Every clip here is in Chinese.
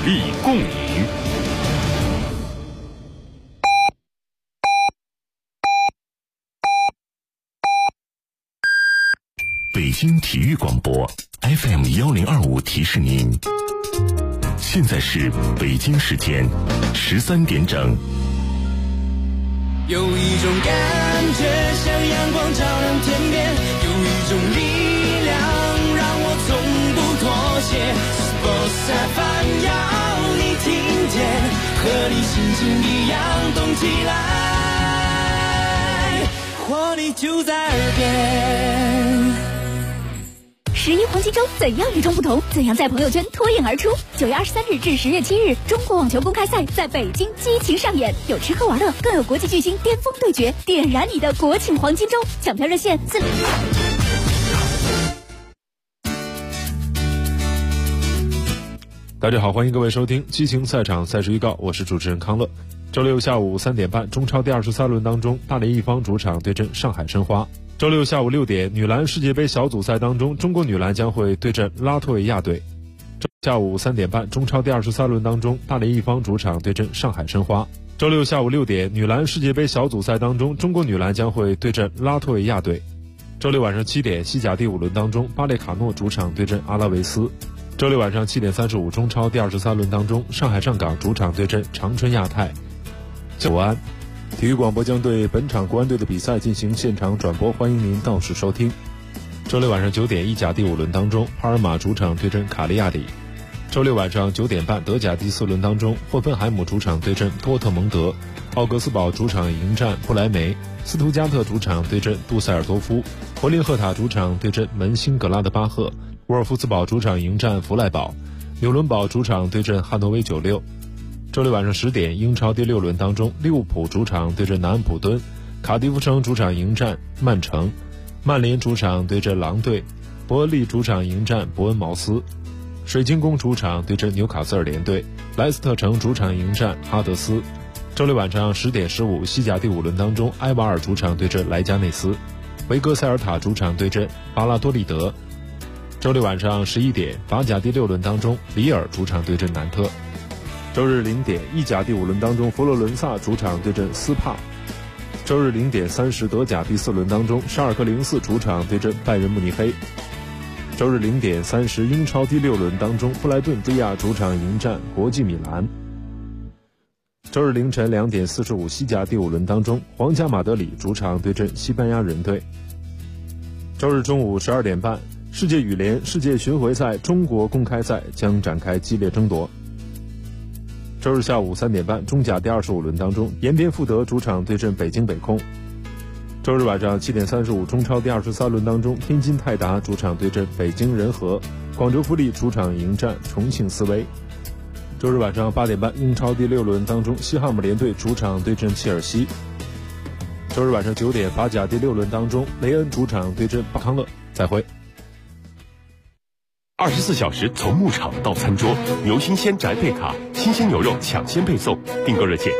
力共赢。北京体育广播 FM1025 提示您，现在是北京时间13点整。 有一种感觉像阳光照亮天边，有一种力量让我从不妥协。Sports FM 要你听见，和你心情一样动起来，活力就在耳边。 11黄金周怎样与众不同？怎样在朋友圈脱颖而出？9月23日至10月7日，中国网球公开赛在北京激情上演，有吃喝玩乐，更有国际巨星巅峰对决，点燃你的国庆黄金周！抢票热线4。 大家好，欢迎各位收听激情赛场赛事预告，我是主持人康乐。周六下午3点半，中超第23轮当中，大连一方主场对阵上海申花。周六下午6点，女篮世界杯小组赛当中，中国女篮将会对阵拉脱维亚队。周下午3点半，中超第23轮当中，大连一方主场对阵上海申花。周六下午6点，女篮世界杯小组赛当中，中国女篮将会对阵拉脱维亚队。周六晚上7点，西甲第5轮当中，巴列卡诺主场对阵阿拉维斯。周六晚上7点35，中超第23轮当中，上海上港主场对阵长春亚泰。国安体育广播将对本场国安队的比赛进行现场转播，欢迎您到时收听。周六晚上9点，意甲第5轮当中，帕尔马主场对阵卡利亚里。周六晚上9点半，德甲第4轮当中，霍芬海姆主场对阵多特蒙德，奥格斯堡主场迎战不莱梅，斯图加特主场对阵杜塞尔多夫，柏林赫塔主场对阵门兴格拉德巴赫，沃尔夫斯堡主场迎战弗赖堡，纽伦堡主场对阵汉诺威96。周六晚上10点，英超第6轮当中，利物浦主场对阵南安普敦，卡迪夫城主场迎战曼城，曼联主场对阵狼队，伯恩利主场迎战伯恩茅斯，水晶宫主场对阵纽卡斯尔联队，莱斯特城主场迎战哈德斯。周六晚上10点15，西甲第5轮当中，埃瓦尔主场对阵莱加内斯，维格塞尔塔主场对阵巴拉多利德。周六晚上11点，法甲第6轮当中，里尔主场对阵南特。周日0点，意甲第5轮当中，佛罗伦萨主场对阵斯帕。周日0点30，德甲第4轮当中，沙尔克04主场对阵拜仁慕尼黑。周日0点30，英超第6轮当中，布莱顿菲亚主场迎战国际米兰。周日凌晨2点45，西甲第5轮当中，皇家马德里主场对阵西班牙人队。周日中午12点半，世界羽联世界巡回赛中国公开赛将展开激烈争夺。周日下午3点半，中甲第25轮当中，延边富德主场对阵北京北控。周日晚上7点35，中超第23轮当中，天津泰达主场对阵北京人和，广州富力主场迎战重庆斯威。周日晚上8点半，英超第6轮当中，西汉姆联队主场对阵切尔西。周日晚上9点，法甲第6轮当中，雷恩主场对阵巴康勒。再会。 24小时从牧场到餐桌，牛新鲜宅配卡，新鲜牛肉抢先配送。订购热线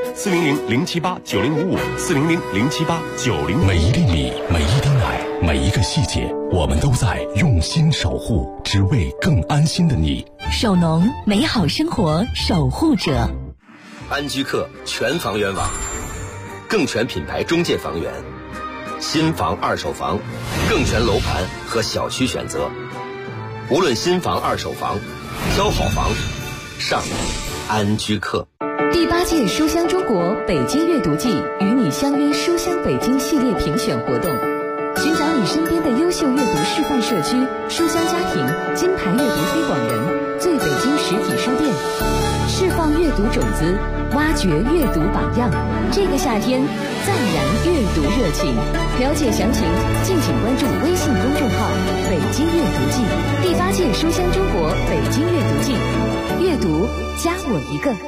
400-078-9055，400-078-9055。 每一粒米，每一滴奶，每一个细节，我们都在用心守护，只为更安心的你。 守农，美好生活守护者。 安居客全房源网，更全品牌中介房源，新房二手房，更全楼盘和小区选择。无论新房二手房，挑好房上安居客。 第8届书香中国北京阅读季与你相约书香北京系列评选活动，寻找你身边的优秀阅读示范社区、书香家庭、金牌阅读推广人、最北京实体书店，释放阅读种子，挖掘阅读榜样。这个夏天再燃阅读热情。了解详情，敬请关注微信公众号“北京阅读季”。第8届书香中国北京阅读季，阅读加我一个。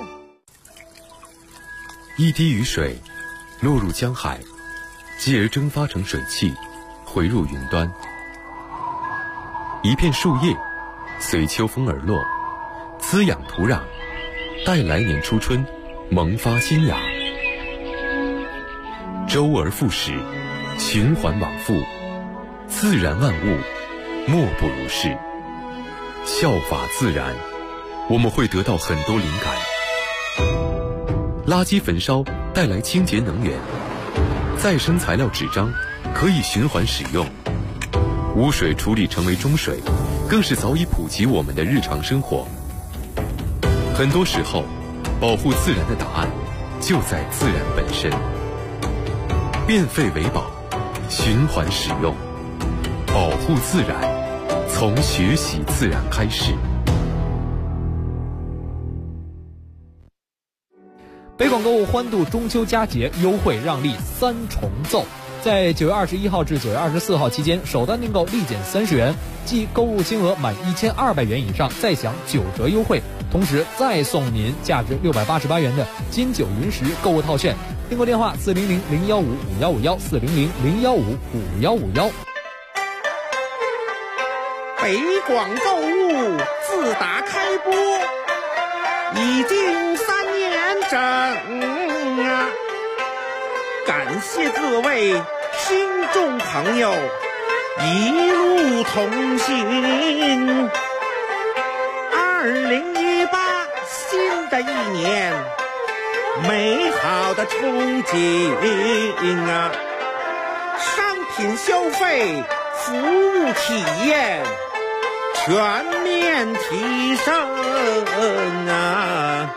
一滴雨水落入江海，继而蒸发成水汽，回入云端。一片树叶随秋风而落，滋养土壤，待来年初春萌发新芽。周而复始，循环往复，自然万物莫不如是。效法自然， 我们会得到很多灵感。垃圾焚烧带来清洁能源，再生材料纸张可以循环使用，污水处理成为中水，更是早已普及我们的日常生活。很多时候，保护自然的答案就在自然本身。变废为宝，循环使用，保护自然，从学习自然开始。 北广购物欢度中秋佳节，优惠让利3重奏。在9月21号至9月24号期间，首单订购立减30元，即购物金额满1200元以上再享9折优惠，同时再送您价值688元的金九银十购物套券。订购电话400-015-5151，400-015-5151。 北广购物自打开播已经3年整啊！感谢各位听众朋友一路同行。2018新的一年，美好的憧憬啊！商品消费、服务体验全面提升啊！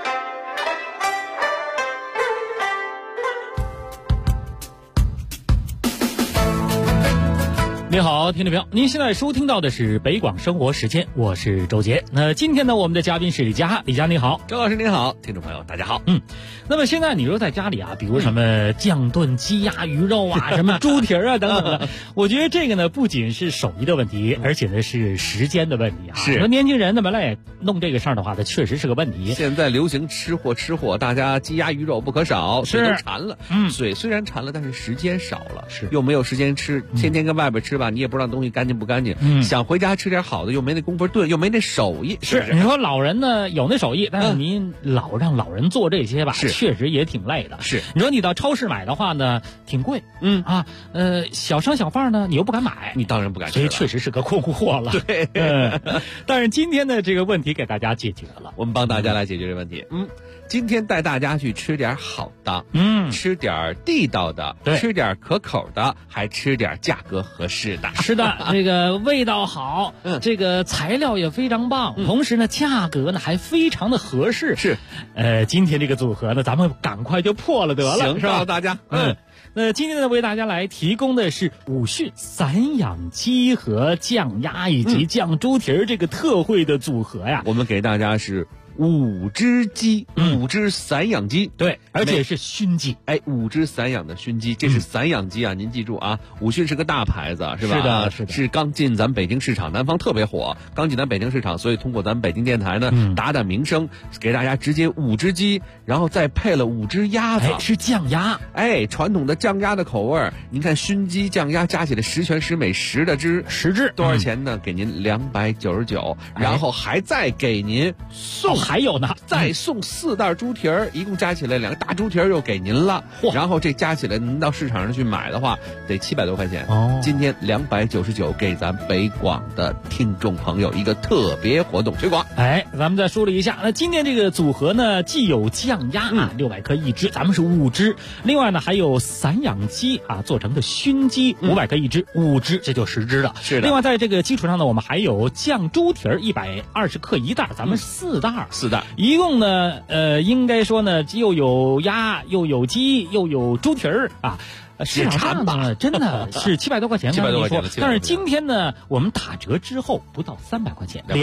你好，听众朋友，您现在收听到的是北广生活时间，我是周杰。那今天呢，我们的嘉宾是李佳，李佳你好， 周老师您好，听众朋友大家好。 那么现在你说在家里啊，比如什么酱炖鸡鸭鱼肉啊，什么猪蹄啊等等的，我觉得这个呢不仅是手艺的问题，而且呢是时间的问题啊。 是说年轻人呢本来弄这个事儿的话，它确实是个问题。 现在流行吃货，大家鸡鸭鱼肉不可少， 是都馋了。嘴虽然馋了，但是时间少了， 是又没有时间吃，天天跟外边吃吧，你也不知道东西干净不干净。想回家吃点好的，又没那功夫炖，又没那手艺。 是你说老人呢有那手艺，但是您老让老人做这些吧，确实也挺累的。 是你说你到超市买的话呢，挺贵。小商小贩呢，你又不敢买， 你当然不敢吃， 所以确实是个困货了。 对， 但是今天的这个问题给大家解决了， 我们帮大家来解决这个问题。今天带大家去吃点好的，吃点地道的，吃点可口的，还吃点价格合适的。 是的，这个味道好，这个材料也非常棒，同时呢，价格呢还非常的合适。 是， 今天这个组合呢，咱们赶快就破了得了， 行， 是吧？ 告诉大家， 那今天呢，为大家来提供的是武训散养鸡和酱鸭以及酱猪蹄儿这个特惠的组合呀。 我们给大家是5只鸡，5只散养鸡， 对，而且是熏鸡。 5只散养的熏鸡，这是散养鸡啊！您记住啊，武训是个大牌子，是吧？ 是的，是的， 是刚进咱北京市场，南方特别火，刚进咱北京市场，所以通过咱北京电台呢，打打名声，给大家直接5只鸡，然后再配了5只鸭子， 是酱鸭， 传统的酱鸭的口味儿。您看熏鸡、酱鸭加起来十全十美，10的只 ，10只多少钱呢？给您299，然后还再给您送。 还有呢， 再送4袋猪蹄儿，一共加起来2个大猪蹄儿又给您了。然后这加起来，您到市场上去买的话，得700多块钱。今天299给咱北广的听众朋友一个特别活动推广。 咱们再梳理一下，那今天这个组合呢，既有酱鸭600克1只，咱们是5只；另外呢，还有散养鸡做成的熏鸡500克1只，5只，这就10只了。 是的。 另外在这个基础上呢，我们还有酱猪蹄儿120克1袋，咱们4袋。一共呢，应该说呢，又有鸭，又有鸡，又有猪蹄儿啊。市场上呢，真的是700多块钱 ，700多块钱。 但是今天呢，我们打折之后不到300块钱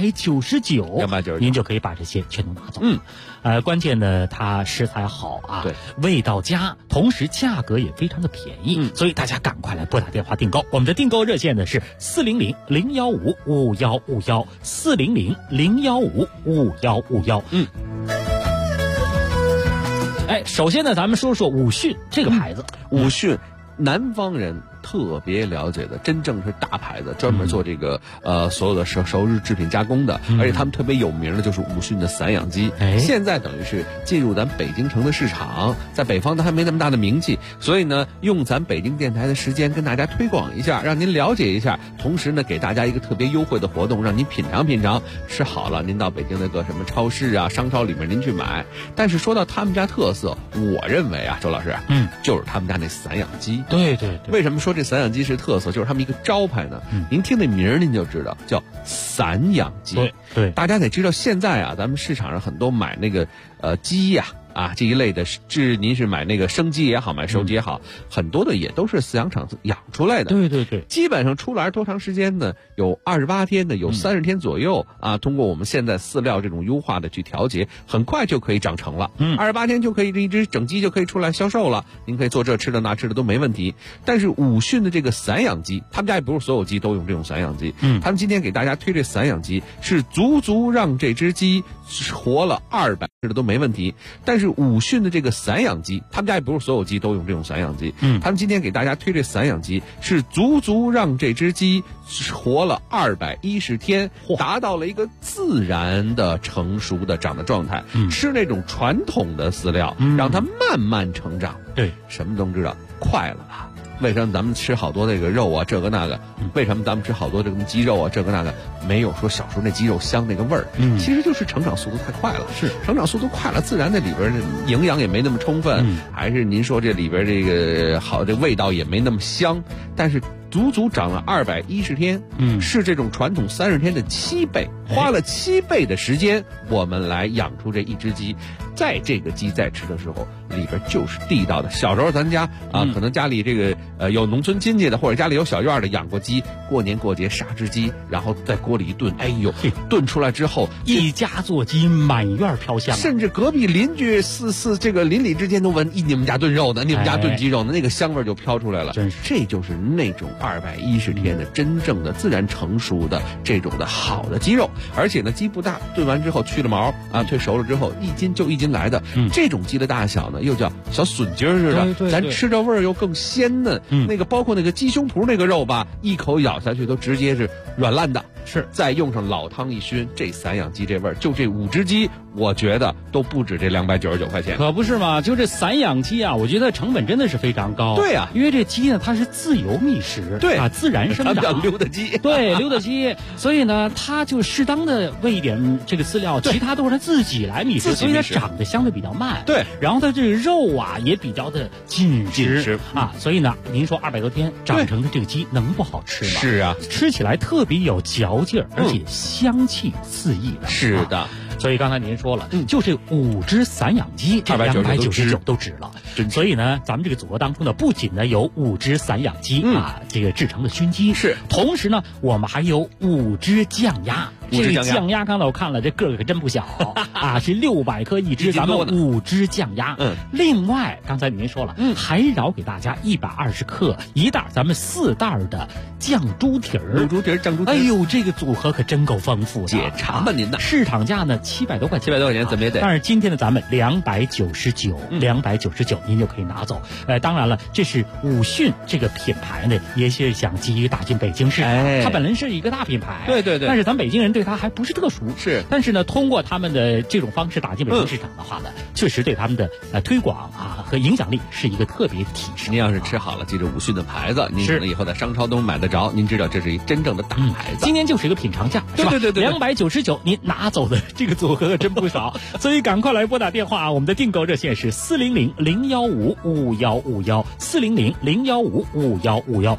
，299，您就可以把这些全都拿走。关键呢，它食材好啊， 对， 味道佳，同时价格也非常的便宜，所以大家赶快来拨打电话订购。我们的订购热线呢是400-015-5151，400-015-5151。首先呢，咱们说说武训这个牌子。 武训，南方人特别了解的，真正是大牌子，专门做这个所有的熟日制品加工的，而且他们特别有名的就是武训的散养鸡。现在等于是进入咱北京城的市场，在北方它还没那么大的名气，所以呢，用咱北京电台的时间跟大家推广一下，让您了解一下，同时呢，给大家一个特别优惠的活动，让您品尝品尝。吃好了，您到北京那个什么超市啊、商超里面您去买。但是说到他们家特色，我认为啊，周老师，就是他们家那散养鸡。 对， 为什么说这散养鸡是特色？就是他们一个招牌呢。您听那名儿您就知道，叫散养鸡。 对， 大家得知道，现在啊，咱们市场上很多买那个鸡呀。这一类的您是买那个生鸡也好，买熟鸡也好，很多的也都是饲养厂养出来的。 对， 基本上出来多长时间呢？有28天的，有30天左右啊。通过我们现在饲料这种优化的去调节，很快就可以长成了。28天就可以，这一只整鸡就可以出来销售了。您可以做这吃的那吃的都没问题。但是武训的这个散养鸡，他们家也不是所有鸡都用这种散养鸡。他们今天给大家推这散养鸡，是足足让这只鸡活了200吃的都没问题。但是武训的这个散养鸡，他们家也不是所有鸡都用这种散养鸡。他们今天给大家推这散养鸡，是足足让这只鸡活了210天，达到了一个自然的成熟的长的状态。吃那种传统的饲料，让它慢慢成长。 对， 什么都知道，快了吧？为什么咱们吃好多那个肉啊，这个那个？为什么咱们吃好多这个鸡肉啊，这个那个？没有说小时候那鸡肉香那个味儿，其实就是成长速度太快了。 是成长速度快了，自然那里边的营养也没那么充分，还是您说这里边这个好，这味道也没那么香。但是足足长了210天，是这种传统30天的7倍，花了7倍的时间，我们来养出这一只鸡。在这个鸡在吃的时候，里边就是地道的。小时候咱家可能家里这个有农村亲戚的，或者家里有小院的养过鸡，过年过节杀只鸡，然后在锅里一炖，哎呦，炖出来之后， 一家做鸡，满院飘香， 甚至隔壁邻居这个邻里之间都闻，你们家炖肉呢，你们家炖鸡肉呢，那个香味就飘出来了。 真是， 这就是那种210天的真正的自然成熟的这种的好的鸡肉。而且呢，鸡不大，炖完之后去了毛啊，退熟了之后1斤就1斤来的。这种鸡的大小呢，又叫小笋筋似的，咱吃着味儿又更鲜嫩。那个包括那个鸡胸脯那个肉吧，一口咬下去都直接是软烂的。 是， 再用上老汤一熏，这散养鸡这味儿，就这5只鸡，我觉得都不止这299块钱。 可不是嘛，就这散养鸡啊，我觉得成本真的是非常高。 对啊， 因为这鸡呢，它是自由觅食， 对啊，自然生长， 它叫溜达鸡。 对，溜达鸡，所以呢，它就适当的喂一点这个饲料，其他都是它自己来觅食，所以它长得相对比较慢。 对， 然后它这个肉啊也比较的紧实啊，所以呢，您说200多天长成的这个鸡能不好吃吗？ 是啊， 吃起来特别有嚼劲儿，而且香气四溢的。 是的。 所以刚才您说了，就这5只散养鸡，这299都值了。所以呢，咱们这个组合当中呢，不仅呢有5只散养鸡这个制成的熏鸡， 是， 同时呢，我们还有5只酱鸭。这个酱鸭刚才我看了，这个可真不小啊，是600克一只，咱们5只酱鸭。另外刚才您说了，还饶给大家120克一袋，咱们4袋的酱猪蹄儿。 酱猪蹄儿。 哎呦，这个组合可真够丰富的。 解馋吧您的。 市场价呢700多块钱 ，700多块钱怎么也得。 但是今天呢，咱们299，299您就可以拿走。当然了，这是武训这个品牌呢，也是想急于打进北京市场。它本来是一个大品牌， 对。 但是咱北京人对它还不是特熟， 是。 但是呢，通过他们的这种方式打进北京市场的话呢，确实对他们的推广啊和影响力是一个特别提升。 您要是吃好了，记着武训的牌子，您可能以后在商超都买得着。您知道这是一真正的大牌子。 今天就是一个品尝价，是吧？ 对 ，299，您拿走的这个组合可真不少。所以赶快来拨打电话，我们的订购热线是400-015-5151，400-015-5151。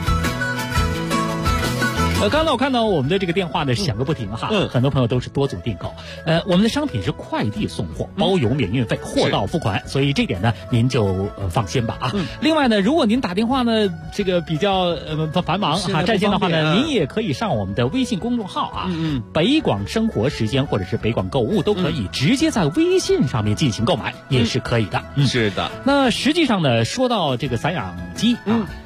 刚才我看到我们的这个电话呢响个不停哈，很多朋友都是多组订购。我们的商品是快递送货，包邮免运费，货到付款，所以这点呢您就放心吧啊。另外呢，如果您打电话呢这个比较繁忙哈占线的话呢，您也可以上我们的微信公众号啊，北广生活时间或者是北广购物都可以直接在微信上面进行购买，也是可以的。 是的。 那实际上呢，说到这个散养鸡啊。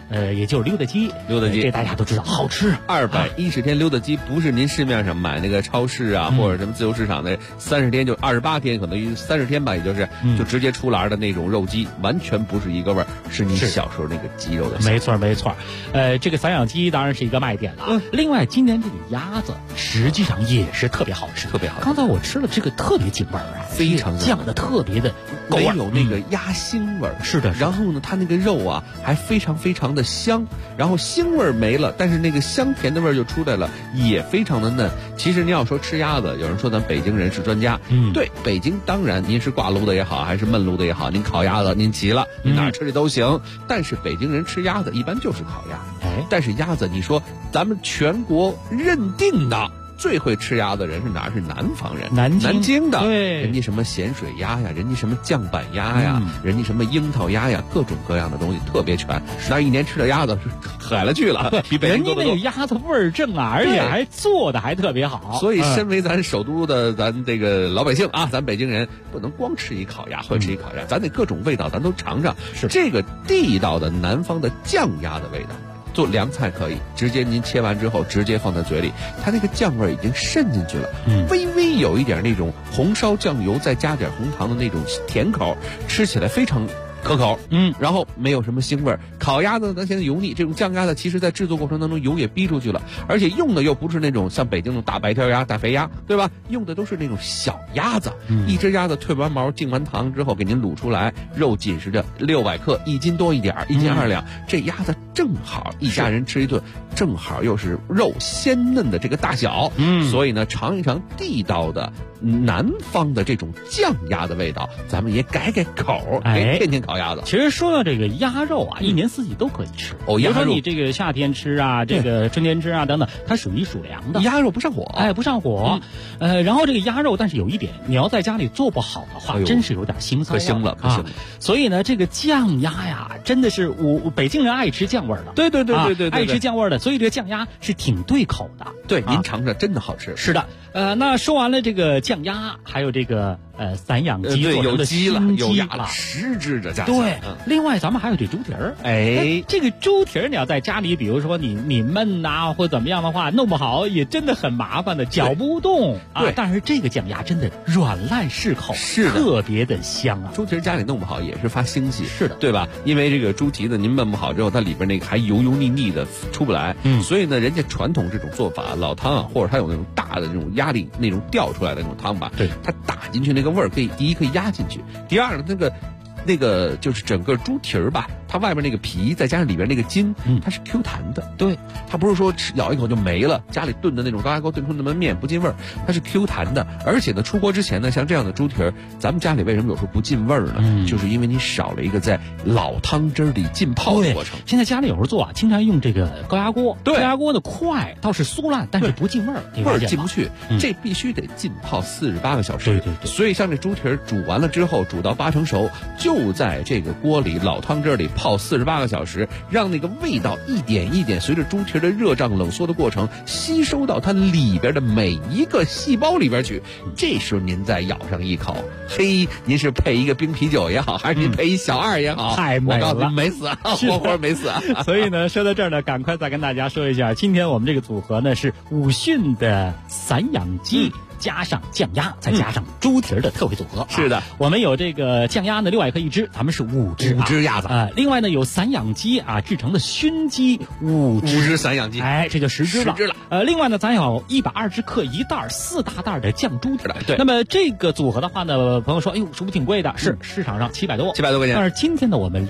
也就是溜达鸡，这大家都知道好吃。 210天溜达鸡不是您市面上买那个超市啊，或者什么自由市场的30天就28天，可能30天吧，也就是就直接出栏的那种肉鸡，完全不是一个味儿，是你小时候那个鸡肉的。 没错。这个散养鸡当然是一个卖点了。另外，今年这个鸭子实际上也是特别好吃。刚才我吃了这个特别紧味儿啊， 非常酱的特别的够味儿， 没有那个鸭腥味儿。 是的。 然后呢，它那个肉啊还非常非常的香，然后腥味儿没了，但是那个香甜的味儿就出来了，也非常的嫩。其实您要说吃鸭子，有人说咱北京人是专家，对，北京当然您是挂炉的也好，还是焖炉的也好，您烤鸭子您齐了，您哪儿吃的都行。但是北京人吃鸭子一般就是烤鸭，但是鸭子你说咱们全国认定的最会吃鸭的人是哪儿？是南方人，南京的。 对， 人家什么咸水鸭呀，人家什么酱板鸭呀，人家什么樱桃鸭呀，各种各样的东西特别全。那一年吃的鸭子是海了去了，比北京多得多。 人家那个鸭子味儿正啊，而且还做的还特别好。 所以，身为咱首都的咱这个老百姓啊，咱北京人不能光吃一烤鸭，会吃一烤鸭，咱得各种味道咱都尝尝。 是这个地道的南方的酱鸭的味道。做凉菜可以直接您切完之后直接放在嘴里，它那个酱味已经渗进去了，微微有一点那种红烧酱油再加点红糖的那种甜口，吃起来非常可口，然后没有什么腥味儿。烤鸭子咱现在油腻，这种酱鸭子其实在制作过程当中油也逼出去了，而且用的又不是那种像北京那种大白条鸭、大肥鸭，对吧？用的都是那种小鸭子，一只鸭子退完毛、进完糖之后给您卤出来，肉紧实着600克，1斤多一点，1斤2两，这鸭子正好一家人吃一顿，正好又是肉鲜嫩的这个大小，所以呢，尝一尝地道的南方的这种酱鸭的味道，咱们也改口，天天烤鸭子。 其实说到这个鸭肉啊，一年4季都可以吃。比如说你这个夏天吃啊，这个春天吃啊等等，它属于属凉的。 鸭肉不上火， 不上火。然后这个鸭肉，但是有一点，你要在家里做不好的话，真是有点腥臊。 可腥了。 所以呢，这个酱鸭呀，真的是北京人爱吃酱味儿的。 对， 爱吃酱味儿的，所以这个酱鸭是挺对口的。 对，您尝尝，真的好吃。 是的。那说完了这个酱鸭，还有这个散养鸡做成的鸡了，有鸭了，10只的价钱。对，另外咱们还有这猪蹄儿。这个猪蹄儿你要在家里，比如说你焖呐，或怎么样的话，弄不好也真的很麻烦的，搅不动啊。但是这个酱鸭真的软烂适口， 是特别的香啊。 猪蹄儿家里弄不好也是发腥气， 是的， 对吧？因为这个猪蹄子您焖不好之后，它里边那个还油腻的出不来，所以呢，人家传统这种做法，老汤啊，或者它有那种大的那种压力那种掉出来的那种汤吧， 对， 它打进去那个味儿第一可以压进去，第二呢，那个就是整个猪蹄儿吧，它外面那个皮再加上里边那个筋，它是 Q 弹的。 对， 它不是说咬一口就没了，家里炖的那种高压锅炖出那么面不进味儿，它是 Q 弹的。而且呢，出锅之前呢，像这样的猪蹄儿，咱们家里为什么有时候不进味儿呢？就是因为你少了一个在老汤汁里浸泡的过程。 现在家里有时候做啊，经常用这个高压锅，高压锅的快倒是酥烂，但是不进味儿， 味儿进不去，这必须得浸泡48个小时。 对。 所以像这猪蹄儿煮完了之后，煮到8成熟，就在这个锅里老汤汁里泡48个小时，让那个味道一点一点随着猪蹄的热胀冷缩的过程吸收到它里边的每一个细胞里边去。这时候您再咬上一口，您是配一个冰啤酒也好，还是您配一小2也好， 太美了， 我告诉您没死，活活没死。 所以呢，说到这儿呢，赶快再跟大家说一下，今天我们这个组合呢是武训的散养鸡。加上酱鸭，再加上猪蹄儿的特惠组合。 是的， 我们有这个酱鸭呢，600克一只，咱们是5只鸭子另外呢，有散养鸡啊制成的熏鸡5 只散养鸡， 这就10只了。另外呢，咱有120克一袋4大袋的酱猪蹄儿。 对， 那么这个组合的话呢，朋友说，哎呦，是不是挺贵的？是，市场上700多块钱。 但是今天呢，我们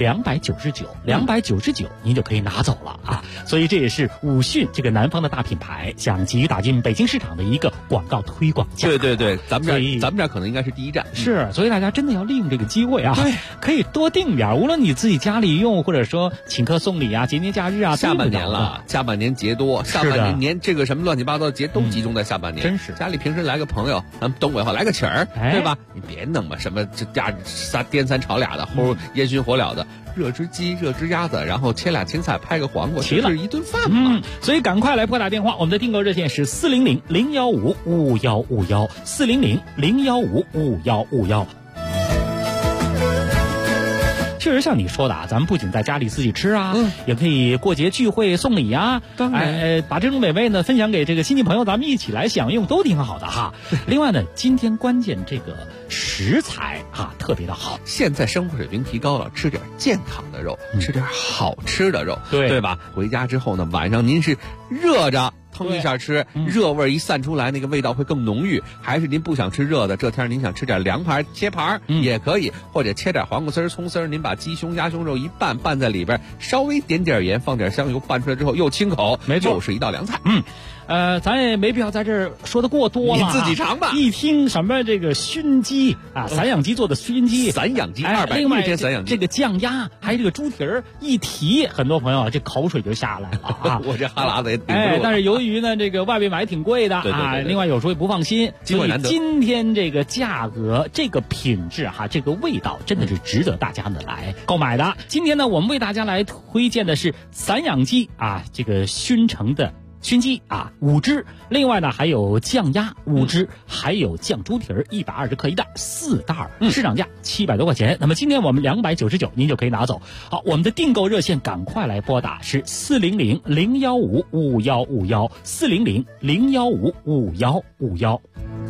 299，299您就可以拿走了啊。所以这也是武训这个南方的大品牌想急于打进北京市场的一个广告推广。 对，咱们这儿可能应该是第一站。 是，所以大家真的要利用这个机会啊！ 对， 可以多订点，无论你自己家里用，或者说请客送礼啊，节年假日啊， 下半年了，下半年节多，下半年这个什么乱七八糟的节都集中在下半年。 真是， 家里平时来个朋友，咱们东北话来个请儿，对吧？你别弄吧，什么这颠3炒2的，或者烟熏火燎的。热只鸡，热只鸭子，然后切俩青菜，拍个黄瓜， 齐了一顿饭嘛。 所以赶快来拨打电话，我们的订购热线是400-015-5151，400-015-5151。 确实像你说的啊，咱们不仅在家里自己吃啊，也可以过节聚会送礼啊， 当然， 把这种美味呢分享给这个亲戚朋友，咱们一起来享用，都挺好的哈。另外呢，今天关键这个食材啊特别的好， 现在生活水平提高了，吃点健康的肉，吃点好吃的肉，对吧？回家之后呢，晚上您是热着腾一下吃，热味一散出来，那个味道会更浓郁。还是您不想吃热的，这天您想吃点凉盘，切盘也可以，或者切点黄瓜丝、葱丝，您把鸡胸、鸭胸肉一拌在里边，稍微点点盐，放点香油，拌出来之后又清口， 没错， 又是一道凉菜。 咱也没必要在这儿说的过多了， 你自己尝吧。 一听什么这个熏鸡啊，散养鸡做的熏鸡， 散养鸡210天散养鸡， 这个酱鸭，还有这个猪蹄儿，一提很多朋友这口水就下来了啊！ 我这哈喇子也顶不住。 但是由于呢，这个外边买挺贵的啊，另外有时候也不放心，所以今天这个价格、这个品质哈、这个味道，真的是值得大家呢来购买的。今天呢，我们为大家来推荐的是散养鸡啊，这个熏成的熏鸡啊5只，另外呢还有酱鸭5只，还有酱猪蹄儿120克一袋，4袋，市场价700多块钱。那么今天我们299，您就可以拿走。好，我们的订购热线赶快来拨打是400-015-5151，400-015-5151。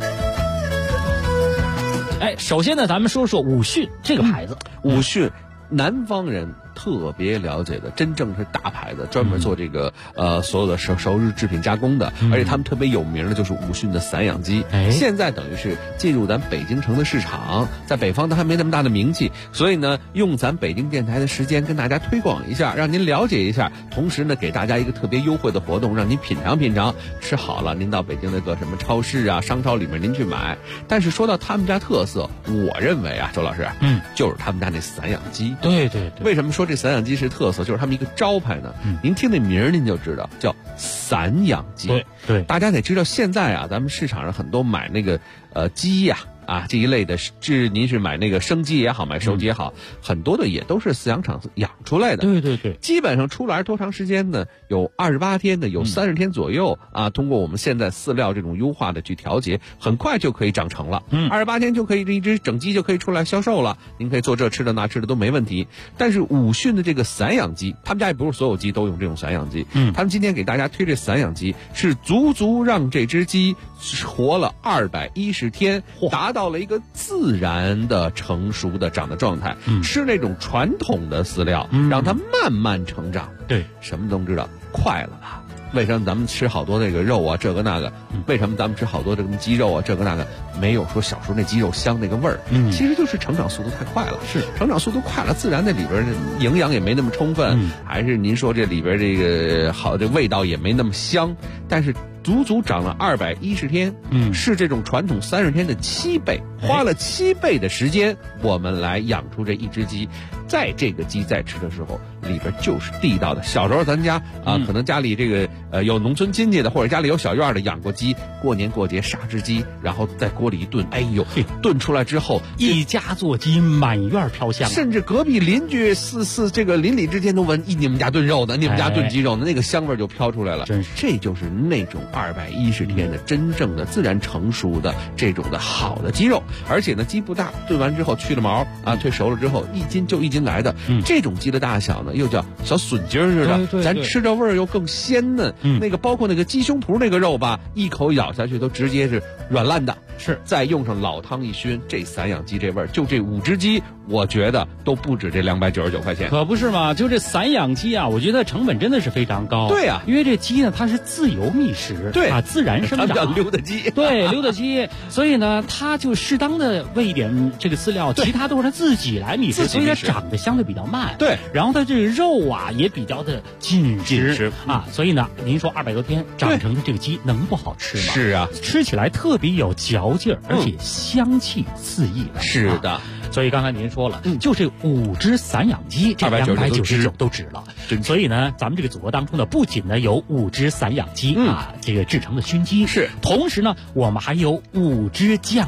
首先呢，咱们说说武训这个牌子。 武训，南方人特别了解的，真正是大牌子，专门做这个所有的熟日制品加工的，而且他们特别有名的就是武训的散养鸡。现在等于是进入咱北京城的市场，在北方它还没那么大的名气，所以呢，用咱北京电台的时间跟大家推广一下，让您了解一下，同时呢，给大家一个特别优惠的活动，让您品尝品尝。吃好了，您到北京那个什么超市啊、商超里面您去买。但是说到他们家特色，我认为啊，周老师，就是他们家那散养鸡。 对， 为什么说这散养鸡是特色？就是他们一个招牌呢。您听那名儿您就知道，叫散养鸡。 对， 大家得知道，现在啊，咱们市场上很多买那个鸡呀。这一类的，您是买那个生鸡也好，买熟鸡也好，很多的也都是饲养场养出来的。 对， 基本上出来多长时间呢？有28天的，有30天左右啊。通过我们现在饲料这种优化的去调节，很快就可以长成了。28天就可以，这一只整鸡就可以出来销售了。您可以做这吃的那吃的都没问题。但是武训的这个散养鸡，他们家也不是所有鸡都用这种散养鸡。他们今天给大家推这散养鸡，是足足让这只鸡活了210天，达到了一个自然的成熟的长的状态。吃那种传统的饲料，让它慢慢成长。 对， 什么都知道，快了吧？为什么咱们吃好多那个肉啊，这个那个？为什么咱们吃好多这个鸡肉啊，这个那个？没有说小时候那鸡肉香那个味儿。其实就是成长速度太快了。 是， 成长速度快了，自然那里边的营养也没那么充分，还是您说这里边这个好，这味道也没那么香。但是足足长了210天，是这种传统30天的7倍，花了7倍的时间，我们来养出这一只鸡。在这个鸡在吃的时候，里边就是地道的。小时候咱家可能家里这个有农村亲戚的，或者家里有小院的养过鸡，过年过节杀只鸡，然后在锅里一炖，哎呦，炖出来之后， 一家做鸡满院飘香， 甚至隔壁邻居这个邻里之间都闻，你们家炖肉呢，你们家炖鸡肉呢，那个香味就飘出来了。 真是， 这就是那种210天的真正的自然成熟的这种的好的鸡肉。而且呢，鸡不大，炖完之后去了毛啊，退熟了之后1斤就1斤来的。这种鸡的大小呢，又叫小笋筋似的，咱吃着味儿又更鲜嫩。那个包括那个鸡胸脯那个肉吧，一口咬下去都直接是软烂的。 是， 再用上老汤一熏，这散养鸡这味儿，就这5只鸡，我觉得都不止这299块钱。 可不是嘛，就这散养鸡啊，我觉得成本真的是非常高。 对啊， 因为这鸡呢，它是自由觅食， 对啊，自然生长， 叫溜达鸡。 对，溜达鸡，所以呢，它就适当的喂一点这个饲料，其他都是它自己来觅食，所以它长得相对比较慢。 对， 然后它这个肉啊也比较的紧实啊，所以呢，您说200多天长成的这个鸡能不好吃吗？ 是啊， 吃起来特别有嚼劲儿，而且香气四溢。 是的。 所以刚才您说了，就这5只散养鸡，这299都值了。所以呢，咱们这个组合当中呢，不仅呢有5只散养鸡这个制成的熏鸡， 是， 同时呢，我们还有5只酱鸭。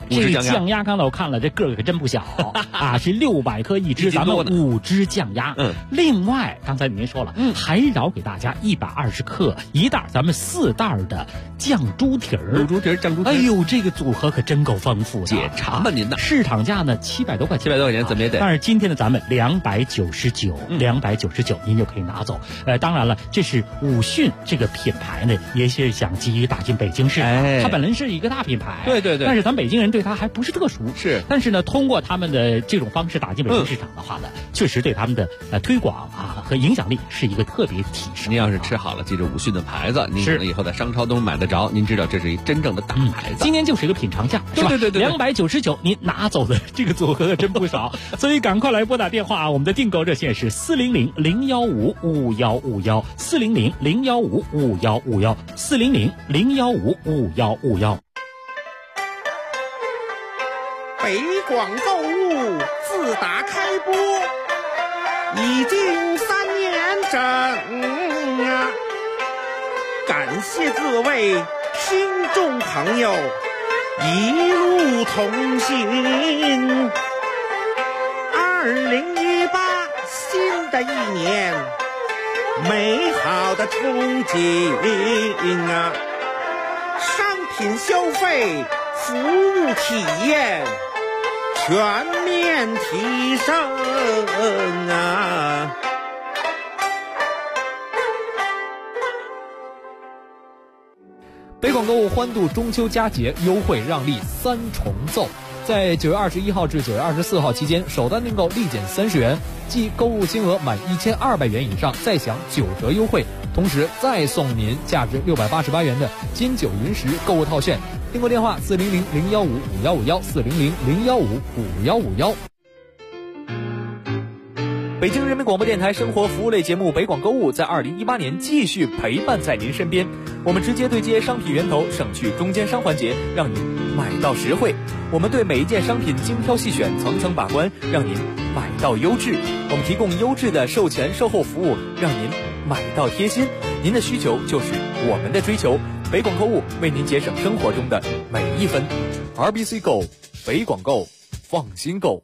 这个酱鸭刚才我看了，这个儿可真不小啊，是600克一只，咱们5只酱鸭。另外刚才您说了，还饶给大家120克一袋，咱们4袋的酱猪蹄儿。 卤猪蹄儿、酱猪蹄儿。 哎呦，这个组合可真够丰富的。 解馋吧您呢？ 市场价呢700多块钱， 怎么也得。 但是今天的咱们299，299您就可以拿走。当然了，这是武讯这个品牌呢，也是想急于打进北京市场。它本来是一个大品牌， 对。 但是咱北京人对它还不是特熟， 是。 但是呢，通过他们的这种方式打进北京市场的话呢，确实对他们的推广啊和影响力是一个特别提升。 您要是吃好了，记着武讯的牌子，您可能以后在商超都买得着。您知道这是一真正的大牌子。 今天就是一个品尝价，是吧？ 对 ，299，您拿走的这个组合可真不少，所以赶快来拨打电话，我们的订购热线是400-015-5151，400-015-5151，400-015-5151。 北广购物自打开播已经3年整啊！感谢各位听众朋友一路同行。2018新的一年，美好的憧憬啊！商品消费、服务体验全面提升啊！ 北广购物欢度中秋佳节优惠让利3重奏，在9月21号至9月24号期间，首单订购立减30元，即购物金额满1200元以上再享9折优惠，同时再送您价值688元的金九银十购物套券。订购电话400-015-5151，400-015-5151。北京人民广播电台生活服务类节目北广购物在2018年继续陪伴在您身边，我们直接对接商品源头，省去中间商环节，让您买到实惠。我们对每一件商品精挑细选，层层把关，让您买到优质。我们提供优质的售前售后服务，让您买到贴心。您的需求就是我们的追求，北广购物为您节省生活中的每一分。RBC 购，北广购，放心购。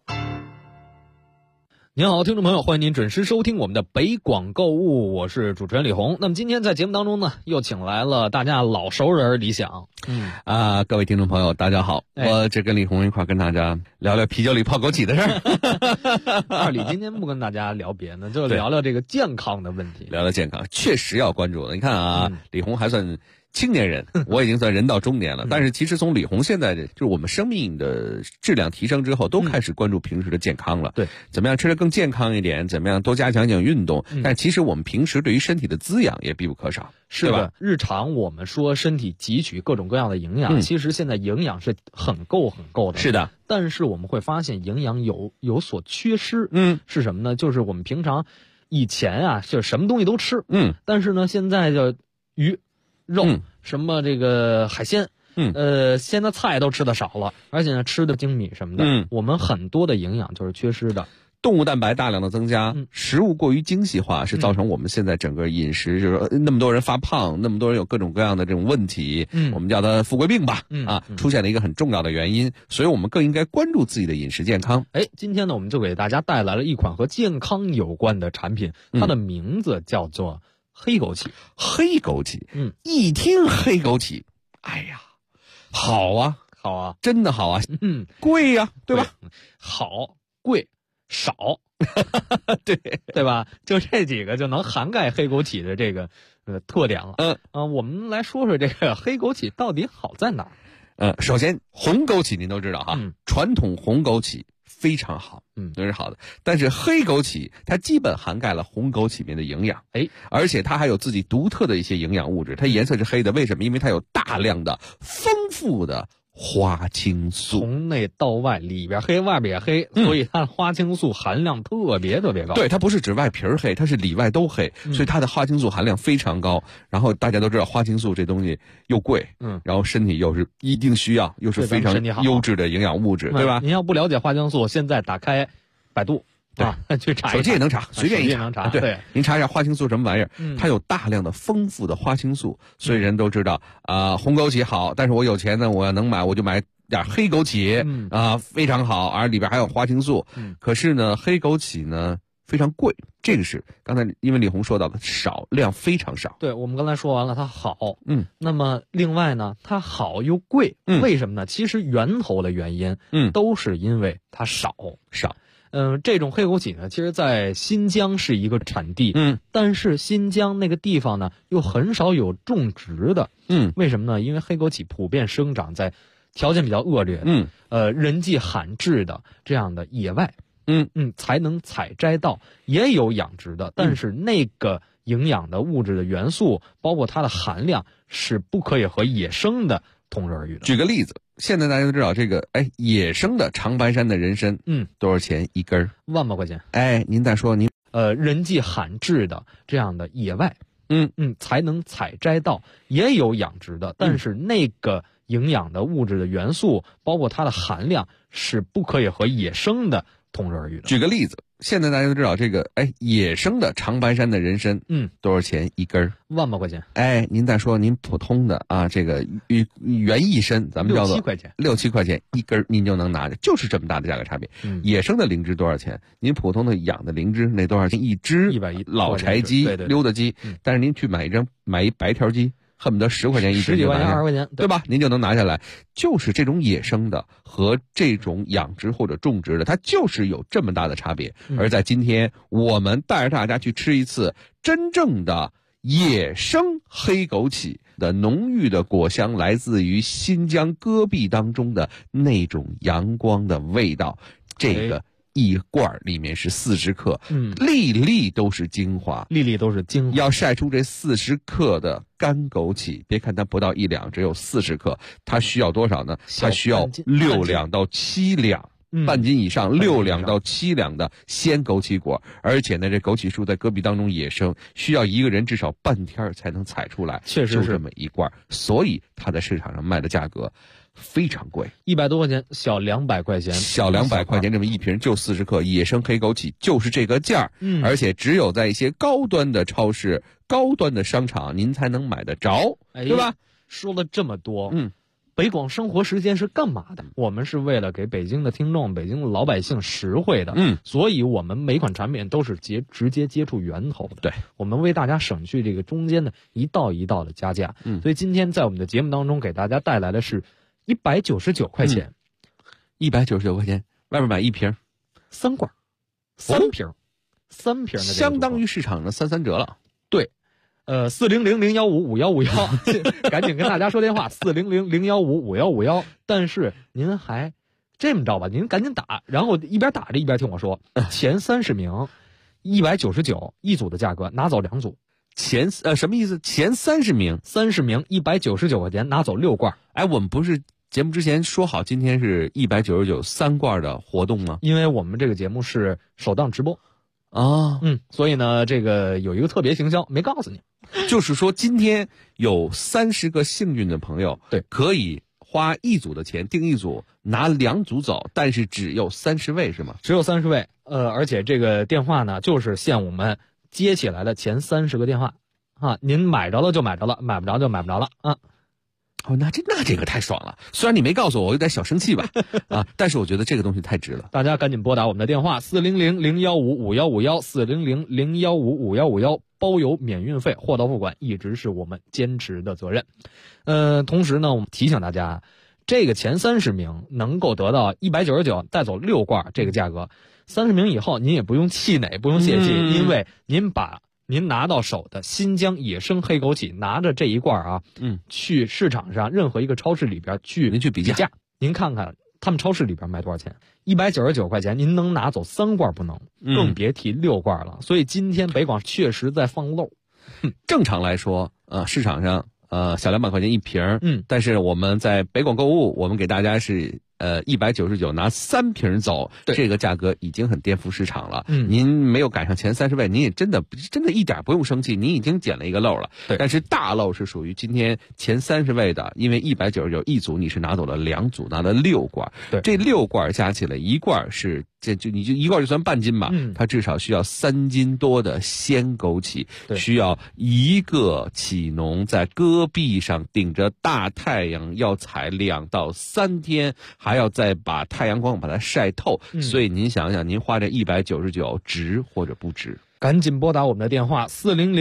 您好，听众朋友，欢迎您准时收听我们的北广购物，我是主持人李红。那么今天在节目当中呢，又请来了大家老熟人李想。 各位听众朋友，大家好，我这跟李红一块跟大家聊聊啤酒里泡枸杞的事儿。 二李今天不跟大家聊别的，就聊聊这个健康的问题。 聊聊健康，确实要关注的。你看啊，李红还算青年人，我已经算人到中年了。但是其实从李红现在就是我们生命的质量提升之后，都开始关注平时的健康了。 对， 怎么样吃得更健康一点，怎么样多加强运动。但其实我们平时对于身体的滋养也必不可少， 是吧？日常我们说身体汲取各种各样的营养，其实现在营养是很够的。 是的， 但是我们会发现营养有所缺失。是什么呢？就是我们平常以前啊，就什么东西都吃。但是呢，现在就鱼。肉什么这个海鲜，现在菜都吃的少了，而且呢吃的精米什么的，我们很多的营养就是缺失的。 动物蛋白大量的增加，食物过于精细化，是造成我们现在整个饮食就是那么多人发胖，那么多人有各种各样的这种问题，我们叫它富贵病吧，出现了一个很重要的原因，所以我们更应该关注自己的饮食健康。 今天呢，我们就给大家带来了一款和健康有关的产品，它的名字叫做黑枸杞。 黑枸杞，一听黑枸杞，哎呀，好啊，真的好啊，贵呀，对吧？ 好，贵，少，对吧？就这几个就能涵盖黑枸杞的这个特点了。我们来说说这个黑枸杞到底好在哪儿？ 首先红枸杞您都知道哈，传统红枸杞非常好，都是好的。但是黑枸杞它基本涵盖了红枸杞里面的营养，而且它还有自己独特的一些营养物质。它颜色是黑的，为什么？因为它有大量的丰富的花青素， 从内到外，里边黑外边也黑，所以它的花青素含量特别高。 对，它不是指外皮黑，它是里外都黑，所以它的花青素含量非常高。然后大家都知道花青素这东西又贵，然后身体又是一定需要，又是非常优质的营养物质，对吧？ 您要不了解花青素，现在打开百度。去查一查， 手机也能查，随便一查。 对，您查一下花青素什么玩意儿？它有大量的丰富的花青素，所以人都知道红枸杞好。但是我有钱呢，我要能买，我就买点黑枸杞非常好，而里边还有花青素。可是呢，黑枸杞呢非常贵，这个是刚才因为李红说到的少量非常少。 对，我们刚才说完了它好，那么另外呢，它好又贵，为什么呢？其实源头的原因，都是因为它少。这种黑枸杞呢，其实在新疆是一个产地，但是新疆那个地方呢，又很少有种植的，为什么呢？因为黑枸杞普遍生长在条件比较恶劣，人迹罕至的这样的野外，才能采摘到。也有养殖的，但是那个营养的物质的元素，包括它的含量，是不可以和野生的同日而语的。 举个例子，现在大家都知道这个，野生的长白山的人参，多少钱一根 ？1万把块钱。 您再说您， 人迹罕至的这样的野外，才能采摘到。也有养殖的，但是那个营养的物质的元素，包括它的含量，是不可以和野生的同日而语的。 举个例子，现在大家都知道这个，野生的长白山的人参，多少钱一根 ？1万把块钱。 您再说您普通的这个原益参，咱们叫做6、7块钱一根，您就能拿着，就是这么大的价格差别。野生的灵芝多少钱？您普通的养的灵芝那多少钱一只？110，老柴鸡、溜达鸡，但是您去买一白条鸡，恨不得10块钱一只，10 几块钱、20块钱， 对吧？您就能拿下来。就是这种野生的和这种养殖或者种植的，它就是有这么大的差别。而在今天，我们带着大家去吃一次真正的野生黑枸杞的浓郁的果香，来自于新疆戈壁当中的那种阳光的味道。这个一罐里面是40克，粒粒都是精华，要晒出这40克的干枸杞，别看它不到1两，只有40克，它需要多少呢？它需要6两到7两。半斤以上，6两到7两的鲜枸杞果，而且呢，这枸杞树在戈壁当中野生，需要一个人至少半天才能采出来， 确实是就这么一罐，所以它在市场上卖的价格非常贵 ，100多块钱，小200块钱， 小200块钱这么一瓶就40克，野生黑枸杞就是这个价而且只有在一些高端的超市、高端的商场您才能买得着，对吧？ 说了这么多，北广生活时间是干嘛的？我们是为了给北京的听众、北京的老百姓实惠的，所以我们每款产品都是直接接触源头的。 对， 我们为大家省去这个中间的一道一道的加价。所以今天在我们的节目当中给大家带来的是199块钱 ，199块钱，外面买一瓶 ，3罐，3瓶的， 相当于市场的33折了。 对。400-015-5151，赶紧跟大家说电话，400-015-5151。但是您还这么着吧，您赶紧打，然后一边打着一边听我说，前30名199一组的价格，拿走2组。 什么意思？前30名 199块钱，拿走6罐。 我们不是节目之前说好今天是199 3罐的活动吗？ 因为我们这个节目是首档直播。所以呢，这个有一个特别行销没告诉你， 就是说今天有30个幸运的朋友， 对， 可以花1组的钱订1组，拿2组走，但是只有30位是吗？ 只有30位，而且这个电话呢，就是限我们接起来的前30个电话您买着了就买着了，买不着就买不着了啊。 那这个太爽了！虽然你没告诉我有点小生气吧，但是我觉得这个东西太值了。 大家赶紧拨打我们的电话400-015-5151，400-015-5151，包邮免运费，货到付款，一直是我们坚持的责任。同时呢，我们提醒大家，这个前30名能够得到199带走6罐这个价格，30名以后您也不用气馁，不用泄气，因为您拿到手的新疆野生黑枸杞，拿着这一罐去市场上任何一个超市里边您去比价，您看看他们超市里边卖多少钱？199块钱，您能拿走3罐不能，更别提6罐了。所以今天北广确实在放漏。 正常来说，市场上小200块钱一瓶，但是我们在北广购物，我们给大家是 199拿3瓶走，这个价格已经很颠覆市场了。您没有赶上前30位，您也真的一点不用生气，您已经捡了一个漏了。但是大漏是属于今天前30位的，因为199一组你是拿走了2组，拿了6罐。这6罐加起来1罐是你就1罐就算半斤吧，它至少需要3斤多的鲜枸杞，需要一个杞农在戈壁上顶着大太阳要采2到3天，还要再把太阳光把它晒透。所以您想想，您花这199值或者不值？ 赶紧拨打我们的电话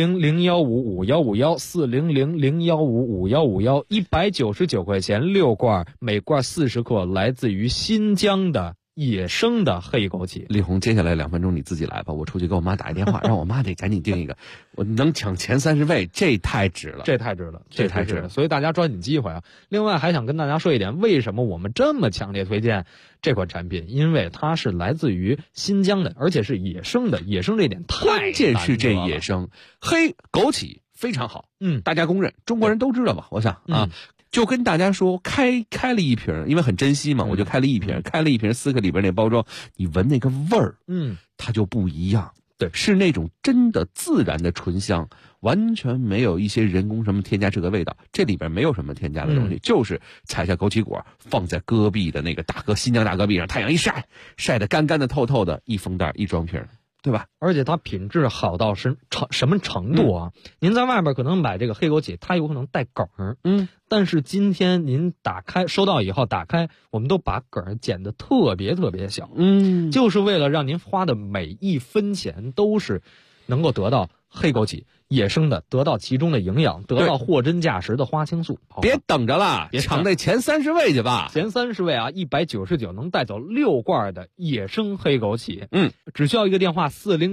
400-015-5151，400-015-5151，199块钱6罐，每罐40克，来自于新疆的野生的黑枸杞。 丽红，接下来2分钟你自己来吧，我出去给我妈打一电话，让我妈得赶紧订一个。我能抢前30位，这太值了， 这太值了，所以大家抓紧机会啊！另外还想跟大家说一点，为什么我们这么强烈推荐这款产品？因为它是来自于新疆的，而且是野生的，野生这点太关键是这野生黑枸杞非常好，大家公认，中国人都知道吧？我想啊。就跟大家说，开了一瓶，因为很珍惜嘛，我就开了一瓶4克里边那包装，你闻那个味儿，它就不一样。对，是那种真的自然的醇香，完全没有一些人工什么添加这个味道，这里边没有什么添加的东西，就是采下枸杞果，放在戈壁的那个新疆大戈壁上，太阳一晒得干干的透透的，一封袋一装瓶。对吧？ 而且它品质好到什么程度啊？您在外边可能买这个黑枸杞，它有可能带梗儿，但是今天您收到以后打开，我们都把梗儿剪得特别小，就是为了让您花的每一分钱都是能够得到黑枸杞野生的，得到其中的营养，得到货真价实的花青素。 别等着了，抢那前30位去吧！ 前30位啊，199能带走6罐的野生黑枸杞。只需要一个电话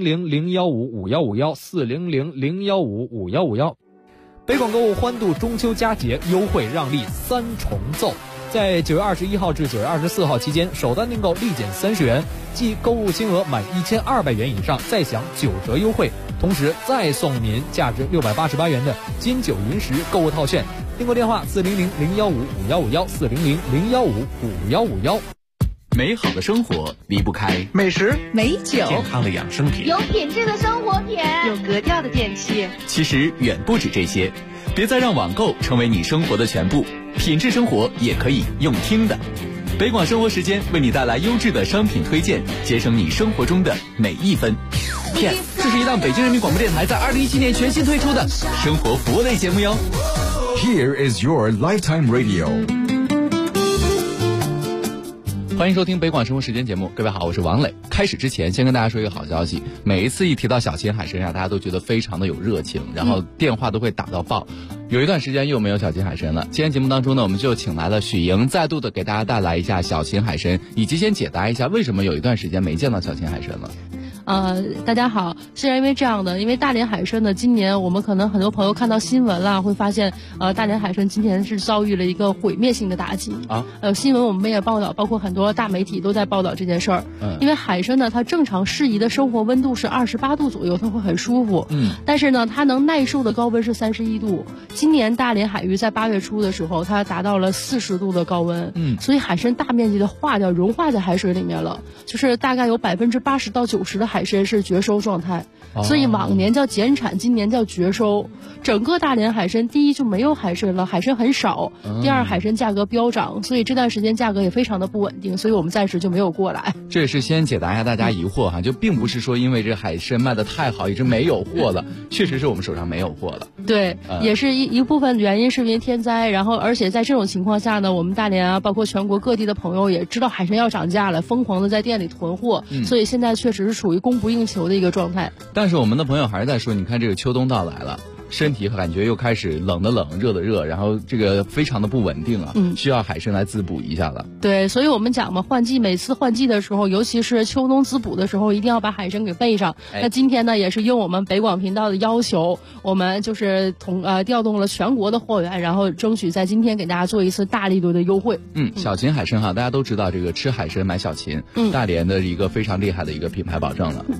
：400-015-5151，400-015-5151。北广购物欢度中秋佳节优惠让利3重奏。在9月21号至9月24号期间，首单订购立减30元，即购物金额满1200元以上再享9折优惠，同时再送您价值688元的金九银十购物套券。订购电话400-015-5151，400-015-5151。 美好的生活离不开美食、 美酒、 健康的养生品， 有品质的生活品， 有格调的电器。 其实远不止这些，别再让网购成为你生活的全部，品质生活也可以用听的。北广生活时间为你带来优质的商品推荐，节省你生活中的每一分。片，这是一档北京人民广播电台在2017年全新推出的生活服务类节目哟。 Here is your lifetime radio。 欢迎收听北广生活时间节目，各位好，我是王磊。开始之前先跟大家说一个好消息，每一次一提到小秦海参大家都觉得非常的有热情，然后电话都会打到爆。有一段时间又没有小秦海参了，今天节目当中呢，我们就请来了许莹，再度的给大家带来一下小秦海参，以及先解答一下为什么有一段时间没见到小秦海参了。 大家好，是因为这样的，因为大连海参呢，今年我们可能很多朋友看到新闻了，会发现，大连海参今年是遭遇了一个毁灭性的打击啊。新闻我们也报道，包括很多大媒体都在报道这件事儿。因为海参呢，它正常适宜的生活温度是28度左右，它会很舒服。但是呢，它能耐受的高温是31度。今年大连海域在8月初的时候，它达到了40度的高温。所以海参大面积的融化在海水里面了，就是大概有80%到90%的海参是绝收状态，所以往年叫减产，今年叫绝收。整个大连海参，第一就没有海参了，海参很少；第二，海参价格飙涨，所以这段时间价格也非常的不稳定，所以我们暂时就没有过来。 这也是先解答一下大家疑惑哈，就并不是说因为这海参卖的太好，一直没有货了，确实是我们手上没有货了。 对，也是一部分原因是因为天灾，然后而且在这种情况下呢，我们大连啊，包括全国各地的朋友也知道海参要涨价了，疯狂的在店里囤货，所以现在确实是处于供不应求的一个状态。 但是我们的朋友还是在说，你看这个秋冬到来了，身体感觉又开始冷的冷，热的热，然后这个非常的不稳定啊，需要海参来滋补一下了。 对，所以我们讲嘛，每次换季的时候，尤其是秋冬滋补的时候，一定要把海参给备上。那今天呢，也是应我们北广频道的要求，我们就是调动了全国的货源，然后争取在今天给大家做一次大力度的优惠。 小秦海参哈，大家都知道这个吃海参买小秦，大连的一个非常厉害的一个品牌保证了。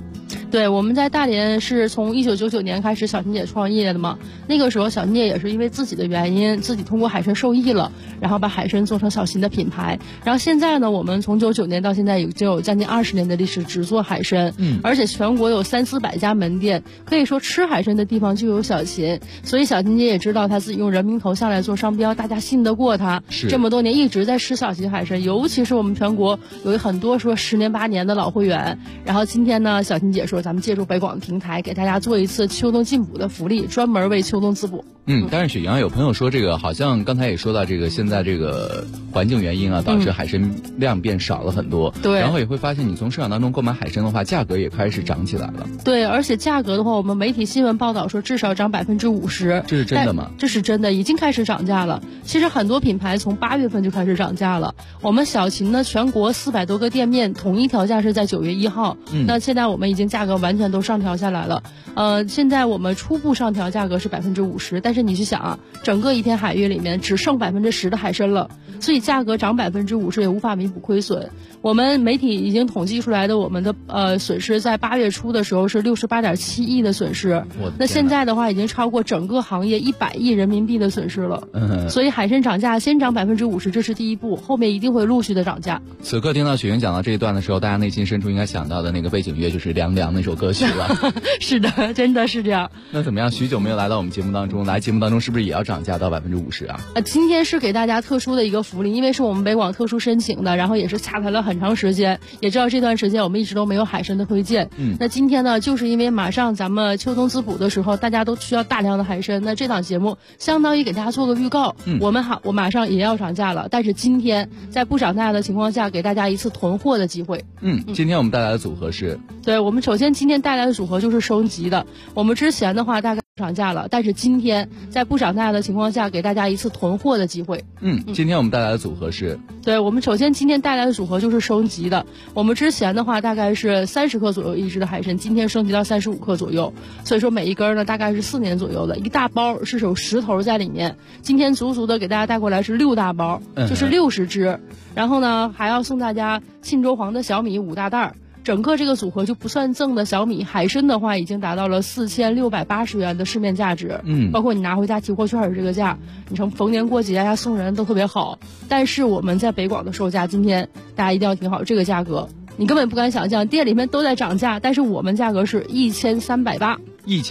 对，我们在大连是从1999年开始小琴姐创业的嘛。那个时候小琴姐也是因为自己的原因，自己通过海参受益了，然后把海参做成小琴的品牌。然后现在呢，我们从99年到现在已经有将近20年的历史，只做海参，而且全国有300-400家门店，可以说吃海参的地方就有小琴。所以小琴姐也知道她自己用人民头像来做商标，大家信得过她。这么多年一直在吃小琴海参，尤其是我们全国有很多说10年8年的老会员。然后今天呢，小琴姐说咱们借助北广平台给大家做一次秋冬进补的福利，专门为秋冬滋补。 但是雪阳有朋友说这个好像刚才也说到这个现在这个环境原因啊，导致海参量变少了很多。对，然后也会发现你从市场当中购买海参的话，价格也开始涨起来了。 对，而且价格的话，我们媒体新闻报道说至少涨50%。 这是真的吗？ 这是真的，已经开始涨价了。其实很多品牌从8月份就开始涨价了。我们小琴呢，全国400多个店面统一调价是在9月1号。那现在我们已经价格完全都上调下来了。现在我们初步上调价格是50%，但是你去想啊，整个一片海域里面只剩10%的海参了，所以价格涨50%也无法弥补亏损。我们媒体已经统计出来的我们的损失，在8月初的时候是68.7亿的损失，那现在的话已经超过整个行业100亿人民币的损失了。所以海参涨价先涨50%，这是第一步，后面一定会陆续的涨价。 此刻听到雪云讲到这一段的时候，大家内心深处应该想到的那个背景乐就是《凉凉》那首歌曲了。 是的，真的是这样。 那怎么样？许久没有来到我们节目当中，来节目当中是不是也要涨价到50%啊？ 今天是给大家特殊的一个福利，因为是我们北广特殊申请的，然后也是下台了很长时间，也知道这段时间我们一直都没有海参的推荐。那今天呢，就是因为马上咱们秋冬滋补的时候，大家都需要大量的海参，那这档节目相当于给大家做个预告。我马上也要涨价了，但是今天在不涨价的情况下，给大家一次囤货的机会。 今天我们带来的组合是？ 对，我们首先今天带来的组合就是升级的。我们之前的话大概涨价了，但是今天在不涨价的情况下，给大家一次囤货的机会。 今天我们带来的组合是？ 对，我们首先今天带来的组合就是升级的。我们之前的话大概是30克左右一只的海参，今天升级到35克左右，所以说每一根呢大概是4年左右的，一大包是有10头在里面。今天足足的给大家带过来是6大包，就是60只。然后呢还要送大家沁州黄的小米5大袋。整个这个组合就不算赠的小米海参的话，已经达到了4680元的市面价值。包括你拿回家提货券是这个价，你从逢年过节呀送人都特别好。但是我们在北广的售价，今天大家一定要听好这个价格，你根本不敢想象，店里面都在涨价，但是我们价格是1380。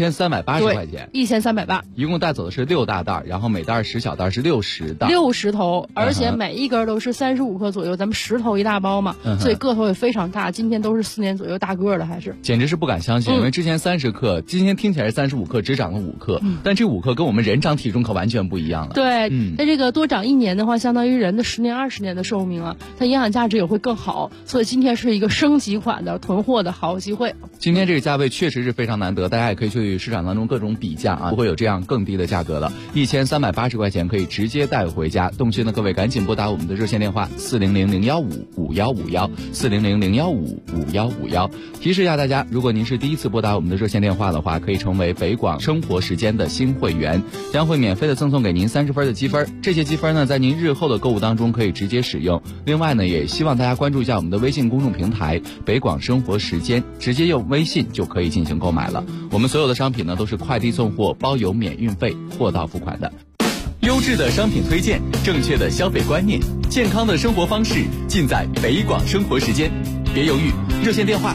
1380块钱 ，1380， 一共带走的是6大袋，然后每袋10小袋是60袋 ，60头，而且每一根都是35克左右，咱们10头一大包嘛，所以个头也非常大。今天都是4年左右大个的，还是简直是不敢相信，因为之前30克，今天听起来是35克，只涨了5克，但这5克跟我们人长体重可完全不一样了。 对，那这个多长1年的话，相当于人的10年20年的寿命啊，它营养价值也会更好，所以今天是一个升级款的囤货的好机会。 今天这个价位确实是非常难得，大家也可以去市场当中各种比价啊，不会有这样更低的价格了。1380块钱可以直接带回家。动心的各位赶紧拨打我们的热线电话400-015-5151，400-015-5151。提示一下大家，如果您是第一次拨打我们的热线电话的话，可以成为北广生活时间的新会员，将会免费的赠送给您30分的积分。这些积分呢，在您日后的购物当中可以直接使用。另外呢，也希望大家关注一下我们的微信公众平台北广生活时间，直接用微信就可以进行购买了。我们所有的商品呢都是快递送货，包邮免运费，货到付款的。 优质的商品推荐，正确的消费观念，健康的生活方式，尽在北广生活时间。别犹豫，热线电话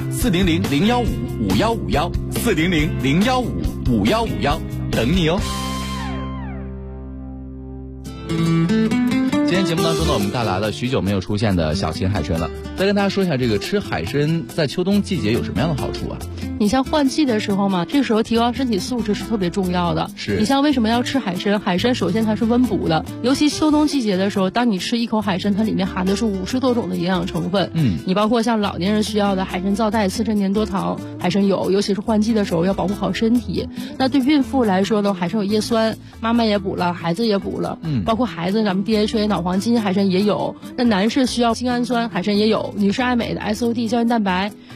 400-015-5151，400-015-5151，等你哦。 今天节目当中呢，我们带来了许久没有出现的小琴海参了。再跟大家说一下，这个吃海参在秋冬季节有什么样的好处啊？ 你像换季的时候嘛，这个时候提高身体素质是特别重要的。 是你像为什么要吃海参？海参首先它是温补的，尤其秋冬季节的时候，当你吃一口海参，它里面含的是50多种的营养成分。你包括像老年人需要的海参皂苷、刺身粘多糖，海参有，尤其是换季的时候要保护好身体。那对孕妇来说呢，海参有叶酸，妈妈也补了，孩子也补了。包括孩子咱们 DHA 脑黄金海参也有。那男士需要精氨酸，海参也有。女士爱美的 SOD 胶原蛋白。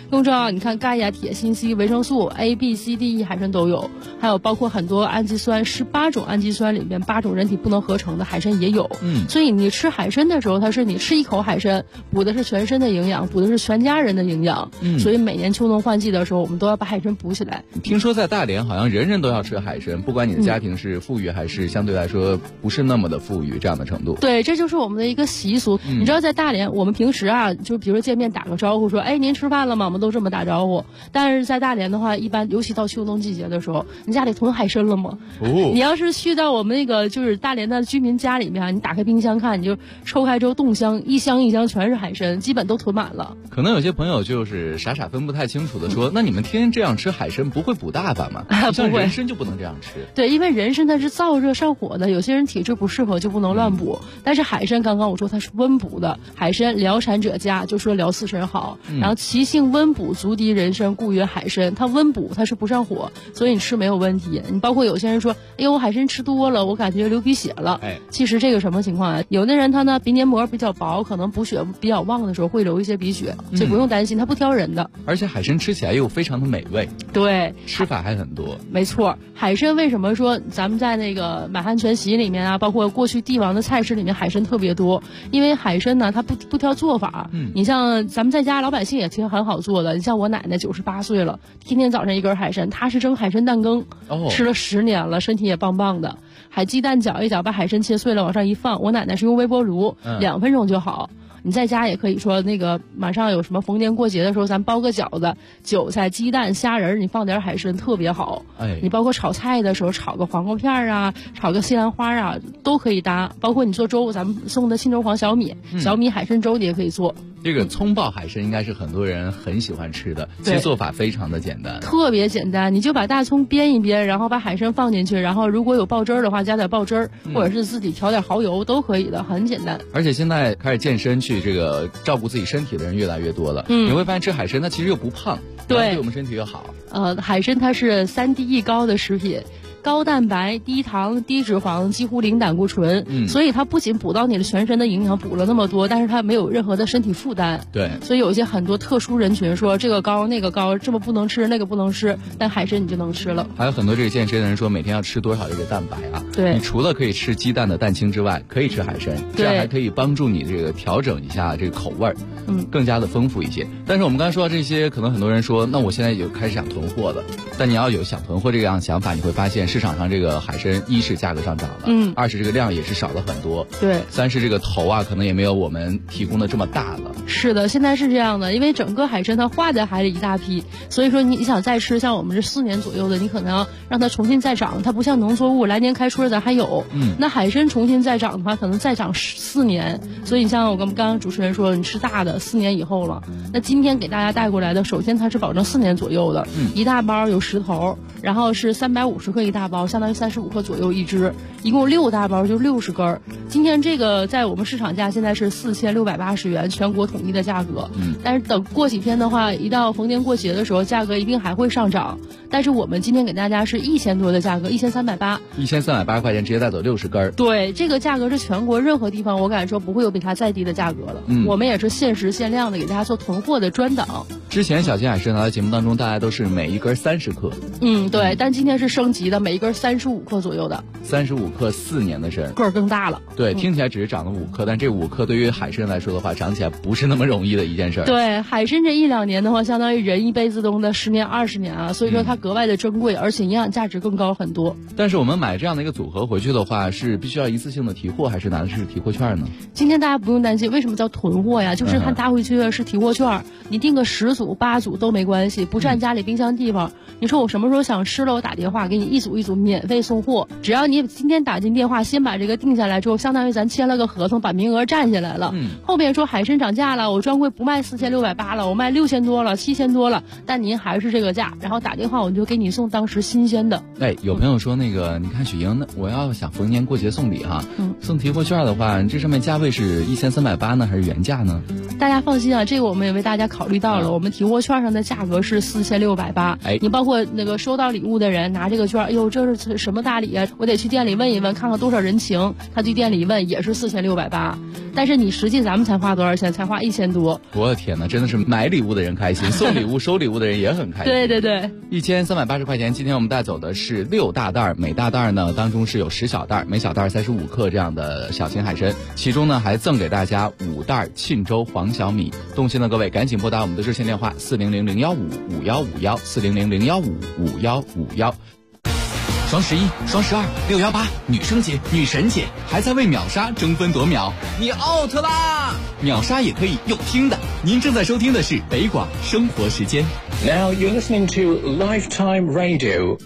更重要，你看钙呀、铁、锌、硒、维生素 A、B、C、D、E 海参都有，还有包括很多氨基酸，18种氨基酸里面8种人体不能合成的海参也有。所以你吃海参的时候，它是你吃一口海参，补的是全身的营养，补的是全家人的营养。所以每年秋冬换季的时候，我们都要把海参补起来。 听说在大连好像人人都要吃海参，不管你的家庭是富裕还是相对来说不是那么的富裕这样的程度。 对，这就是我们的一个习俗。你知道在大连，我们平时啊，就比如说见面打个招呼说，哎，您吃饭了吗？我们都这么打招呼。但是在大连的话，一般尤其到秋冬季节的时候，你家里囤海参了吗？你要是去到我们那个就是大连的居民家里面，你打开冰箱看，你就抽开之后冻箱，一箱一箱全是海参，基本都囤满了。 可能有些朋友就是傻傻分不太清楚的说，那你们天天这样吃海参不会补大发吗？像人参就不能这样吃。 对，因为人参它是燥热上火的，有些人体质不适合就不能乱补。但是海参刚刚我说它是温补的，海参疗产者佳，就说疗四神好。然后其性温补，足敌人参，故曰海参。它温补，它是不上火，所以你吃没有问题。你包括有些人说，哎呦，我海参吃多了，我感觉流鼻血了。其实这个什么情况啊？有的人他呢鼻黏膜比较薄，可能补血比较旺的时候会流一些鼻血，所以不用担心，它不挑人的。 而且海参吃起来又非常的美味。 对， 吃法还很多。 没错，海参为什么说咱们在那个满汉全席里面啊，包括过去帝王的菜式里面海参特别多？因为海参呢，它不挑做法。你像咱们在家老百姓也挺很好做的。你像我奶奶98岁了，天天早上一根海参，她是蒸海参蛋羹，吃了10年了，身体也棒棒的。海鸡蛋搅一搅，把海参切碎了往上一放，我奶奶是用微波炉，2分钟就好。你在家也可以说那个马上有什么逢年过节的时候，咱包个饺子，韭菜、鸡蛋、虾仁，你放点海参特别好。你包括炒菜的时候，炒个黄瓜片啊，炒个西兰花啊，都可以搭。包括你做粥，咱们送的青州黄小米，小米海参粥你也可以做。 这个葱爆海参应该是很多人很喜欢吃的，其实做法非常的简单， 特别简单。你就把大葱煸一煸，然后把海参放进去，然后如果有爆汁儿的话，加点爆汁儿，或者是自己调点蚝油都可以的，很简单。 而且现在开始健身去这个照顾自己身体的人越来越多了，你会发现吃海参它其实又不胖，对我们身体又好。 海参它是3DE 高的食品。高蛋白、低糖、低脂肪，几乎零胆固醇，所以它不仅补到你的全身的营养，补了那么多，但是它没有任何的身体负担。 对， 所以有一些很多特殊人群说这个高那个高，这么不能吃那个不能吃，但海参你就能吃了。 还有很多这个健身的人说每天要吃多少这个蛋白啊？ 对， 你除了可以吃鸡蛋的蛋清之外，可以吃海参，这样还可以帮助你这个调整一下这个口味儿，更加的丰富一些。但是我们刚才说到这些，可能很多人说，那我现在就开始想囤货了。但你要有想囤货这样想法，你会发现市场上这个海参一是价格上涨了，二是这个量也是少了很多， 对， 三是这个头啊可能也没有我们提供的这么大了。 是的，现在是这样的，因为整个海参它化在海里一大批，所以说你想再吃，像我们这4年左右的，你可能要让它重新再长，它不像农作物来年开春咱还有，那海参重新再长的话，可能再长4年，所以你像我刚刚主持人说，你吃大的4年以后了，那今天给大家带过来的，首先它是保证4年左右的，一大包有10头，然后是350克一大包，相当于35克左右一只，一共6大包就60根。今天这个在我们市场价现在是4680元，全国统一的价格。但是等过几天的话，一到逢年过节的时候，价格一定还会上涨。但是我们今天给大家是1000多的价格，1380，1380 块钱直接带走60根。 对，这个价格是全国任何地方我敢说不会有比它再低的价格了。我们也是限时限量的给大家做囤货的专档。 之前小金海参在节目当中大家都是每一根30克。 对，但今天是升级的，每一根35克左右的。 35克4年的参， 个儿更大了。 对，听起来只是长了5克，但这5克对于海参来说的话，长起来不是那么容易的一件事。 对，海参这1-2年的话，相当于人一辈子中的10年20年啊，所以说它格外的珍贵，而且营养价值更高很多。 但是我们买这样的一个组合回去的话，是必须要一次性的提货，还是拿的是提货券呢？ 今天大家不用担心，为什么叫囤货呀？就是它拿回去的是提货券，你订个10组8组都没关系，不占家里冰箱地方。你说我什么时候想吃了，我打电话给你一组一组免费送货，只要你今天打进电话，先把这个定下来之后，相当于咱签了个合同，把名额占下来了。后面说海参涨价了，我专柜不卖4680了，我卖6000多了，7000多了，但您还是这个价，然后打电话我就给你送当时新鲜的。 有朋友说那个，你看许莹，那我要想逢年过节送礼哈，送提货券的话，这上面价位是1380呢，还是原价呢？ 大家放心啊，这个我们也为大家考虑到了，我们们提货券上的价格是4680。你包括那个收到礼物的人拿这个券，哎呦，这是什么大礼啊？我得去店里问一问，看看多少人情。他去店里一问也是4680，但是你实际咱们才花多少钱？才花1000多。 我的天哪，真的是买礼物的人开心，送礼物收礼物的人也很开心。 对对对 ，1380块钱。今天我们带走的是6大袋，每大袋呢当中是有10小袋，每小袋35克这样的小型海参，其中呢还赠给大家5袋沁州黄小米。动心的各位赶紧拨打我们的热线电话400-015-5151，400-015-5151。 双11、双12、618，女生节、女神节，还在为秒杀争分夺秒，你 out 啦！秒杀也可以用听的。您正在收听的是北广生活时间。 Now you're listening to Lifetime Radio。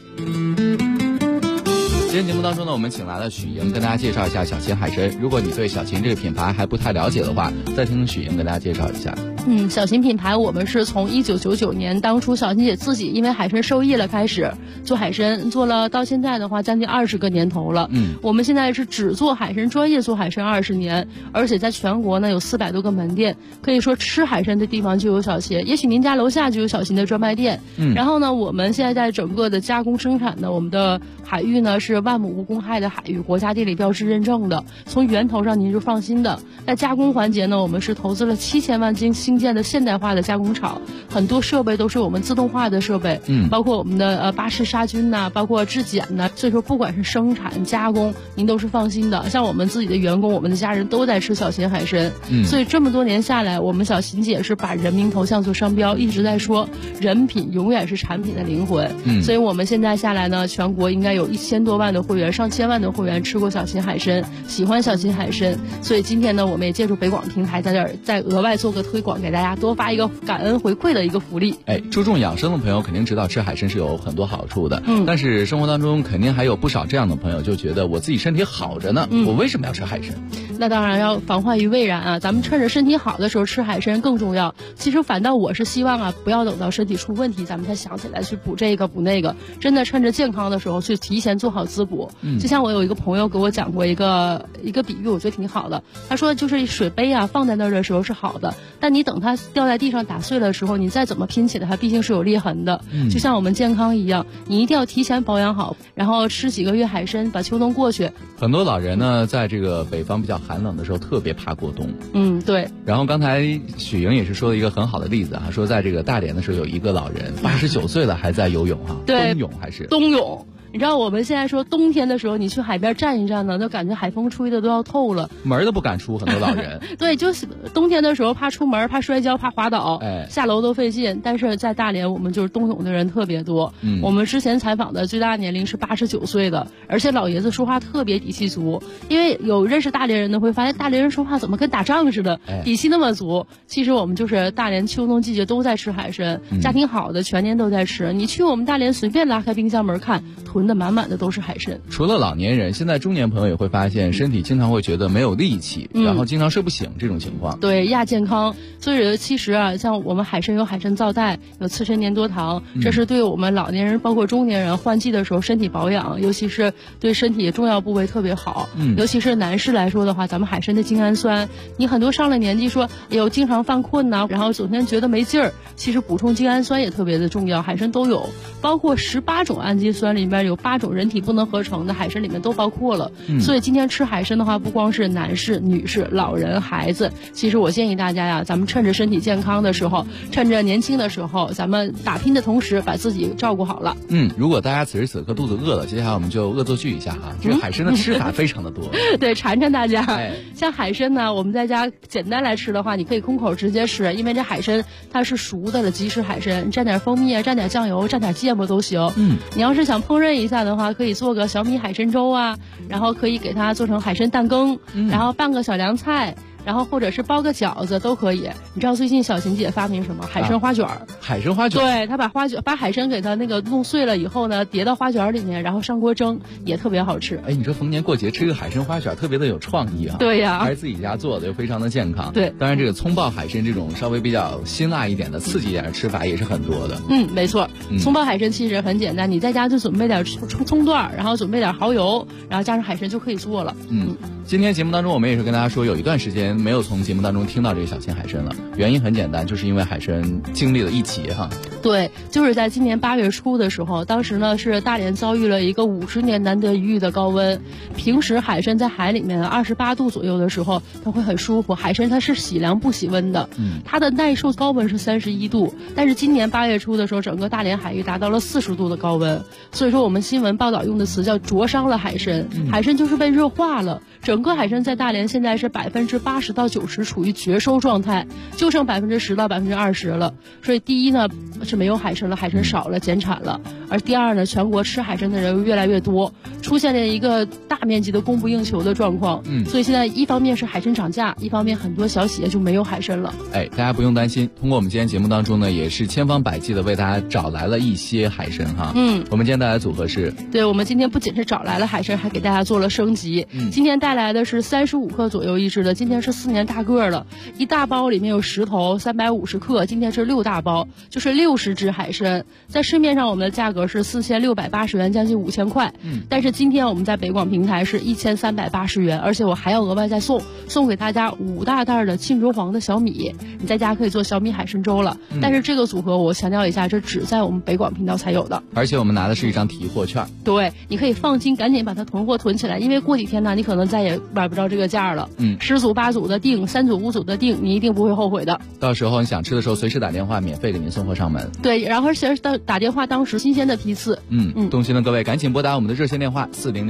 今天节目当中呢，我们请来了许莹，跟大家介绍一下小秦海参。如果你对小秦这个品牌还不太了解的话，再听许莹跟大家介绍一下。 小秦品牌我们是从1999年当初小秦姐自己因为海参受益了开始做海参，做了到现在的话将近20个年头了。我们现在是只做海参，专业做海参20年，而且在全国呢有400多个门店，可以说吃海参的地方就有小秦，也许您家楼下就有小秦的专卖店。然后呢，我们现在在整个的加工生产的我们的海域呢是万亩无公害的海域，国家地理标志认证的，从源头上您是放心的。在加工环节呢，我们是投资了7000万新建的现代化的加工厂，很多设备都是我们自动化的设备，包括我们的巴氏杀菌呐，包括质检呐，所以说不管是生产加工，您都是放心的。像我们自己的员工，我们的家人都在吃小秦海参，所以这么多年下来，我们小秦姐是把人民头像做商标，一直在说人品永远是产品的灵魂。所以我们现在下来呢，全国应该有1000多万的会员，上千万的会员吃过小秦海参，喜欢小秦海参。所以今天呢，我们也借助北广平台在这儿再额外做个推广，给大家多发一个感恩回馈的一个福利。 注重养生的朋友肯定知道吃海参是有很多好处的，但是生活当中肯定还有不少这样的朋友就觉得我自己身体好着呢，我为什么要吃海参？ 那当然要防患于未然啊，咱们趁着身体好的时候吃海参更重要。其实反倒我是希望啊，不要等到身体出问题咱们才想起来去补这个补那个，真的趁着健康的时候去提前做好滋补。就像我有一个朋友给我讲过一个比喻，我觉得挺好的。他说就是水杯啊放在那儿的时候是好的，但你等它掉在地上打碎了的时候，你再怎么拼起来它毕竟是有裂痕的。就像我们健康一样，你一定要提前保养好，然后吃几个月海参，把秋冬过去。 很多老人呢在这个北方比较寒冷的时候特别怕过冬。 对。 然后刚才许莹也是说了一个很好的例子啊，说在这个大连的时候有一个老人89岁了还在游泳哈， 对， 冬泳还是冬泳。你知道我们现在说冬天的时候，你去海边站一站呢，就感觉海风吹的都要透了， 门都不敢出，很多老人。 对，就是冬天的时候怕出门，怕摔跤，怕滑倒，下楼都费劲。但是在大连，我们就是冬泳的人特别多。我们之前采访的最大年龄是89岁的，而且老爷子说话特别底气足。因为有认识大连人的会发现，大连人说话怎么跟打仗似的，底气那么足。其实我们就是大连秋冬季节都在吃海参，家庭好的全年都在吃。你去我们大连随便拉开冰箱门看，囤的满满的都是海参。 除了老年人，现在中年朋友也会发现身体经常会觉得没有力气，然后经常睡不醒这种情况。 对，亚健康。所以其实啊，像我们海参有海参皂苷，有刺参粘多糖，这是对我们老年人包括中年人换季的时候身体保养，尤其是对身体重要部位特别好。尤其是男士来说的话，咱们海参的精氨酸，你很多上了年纪说哎呦经常犯困呐，然后整天觉得没劲儿，其实补充精氨酸也特别的重要，海参都有，包括18种氨基酸里面有8种人体不能合成的，海参里面都包括了。所以今天吃海参的话，不光是男士、女士、老人、孩子，其实我建议大家呀，咱们趁着身体健康的时候，趁着年轻的时候，咱们打拼的同时把自己照顾好了。 如果大家此时此刻肚子饿了，接下来我们就恶作剧一下哈，这个海参的吃法非常的多。 对，馋馋大家。像海参呢，我们在家简单来吃的话，你可以空口直接吃，因为这海参它是熟的了，即食海参，蘸点蜂蜜啊，蘸点酱油，蘸点芥末都行。你要是想烹饪一下的话，可以做个小米海参粥啊，然后可以给它做成海参蛋羹，然后拌个小凉菜，然后或者是包个饺子都可以。你知道最近小琴姐发明什么？海参花卷儿。 海参花卷。 对，她把海参给它那个弄碎了以后呢，叠到花卷里面，然后上锅蒸，也特别好吃。 你说逢年过节吃个海参花卷，特别的有创意啊。 对呀， 还是自己家做的，又非常的健康。 对， 当然这个葱爆海参这种稍微比较辛辣一点的、刺激一点的吃法也是很多的。 没错。葱爆海参其实很简单，你在家就准备点葱段，然后准备点蚝油，然后加上海参就可以做了。 今天节目当中我们也是跟大家说，有一段时间没有从节目当中听到这个小青海参了，原因很简单，就是因为海参经历了一劫哈。 对，就是在今年8月初的时候，当时呢是大连遭遇了一个50年难得一遇的高温。平时海参在海里面28度左右的时候，它会很舒服。海参它是喜凉不喜温的，它的耐受高温是31度，但是今年8月初的时候，整个大连海域达到了40度的高温，所以说我们新闻报道用的词叫灼伤了海参，海参就是被热化了。整个海参在大连现在是80%到90%处于绝收状态，就剩10%到20%了。所以第一呢是没有海参了，海参少了，减产了。而第二呢，全国吃海参的人越来越多，出现了一个大面积的供不应求的状况。所以现在一方面是海参涨价，一方面很多小企业就没有海参了。 大家不用担心，通过我们今天节目当中呢，也是千方百计的为大家找来了一些海参哈。我们今天带来的组合是， 对，我们今天不仅是找来了海参，还给大家做了升级。今天带来的是35克左右一只的，今天是4年大个了，一大包里面有10头，350克，今天是6大包，就是60只海参。在市面上我们的价格是4680元，将近5000块。但是今天我们在北广平台是1380元，而且我还要额外再送给大家5大袋的沁州黄的小米，你在家可以做小米海参粥了。但是这个组合我强调一下，这只在我们北广频道才有的， 而且我们拿的是一张提货券。 对，你可以放心，赶紧把它囤货囤起来，因为过几天呢，你可能再也买不着这个价了。10组8组的订，3组5组的订，你一定不会后悔的。 到时候你想吃的时候，随时打电话，免费给您送货上门。 对，然后而且打电话当时新鲜的批次。 动心的各位赶紧拨打我们的热线电话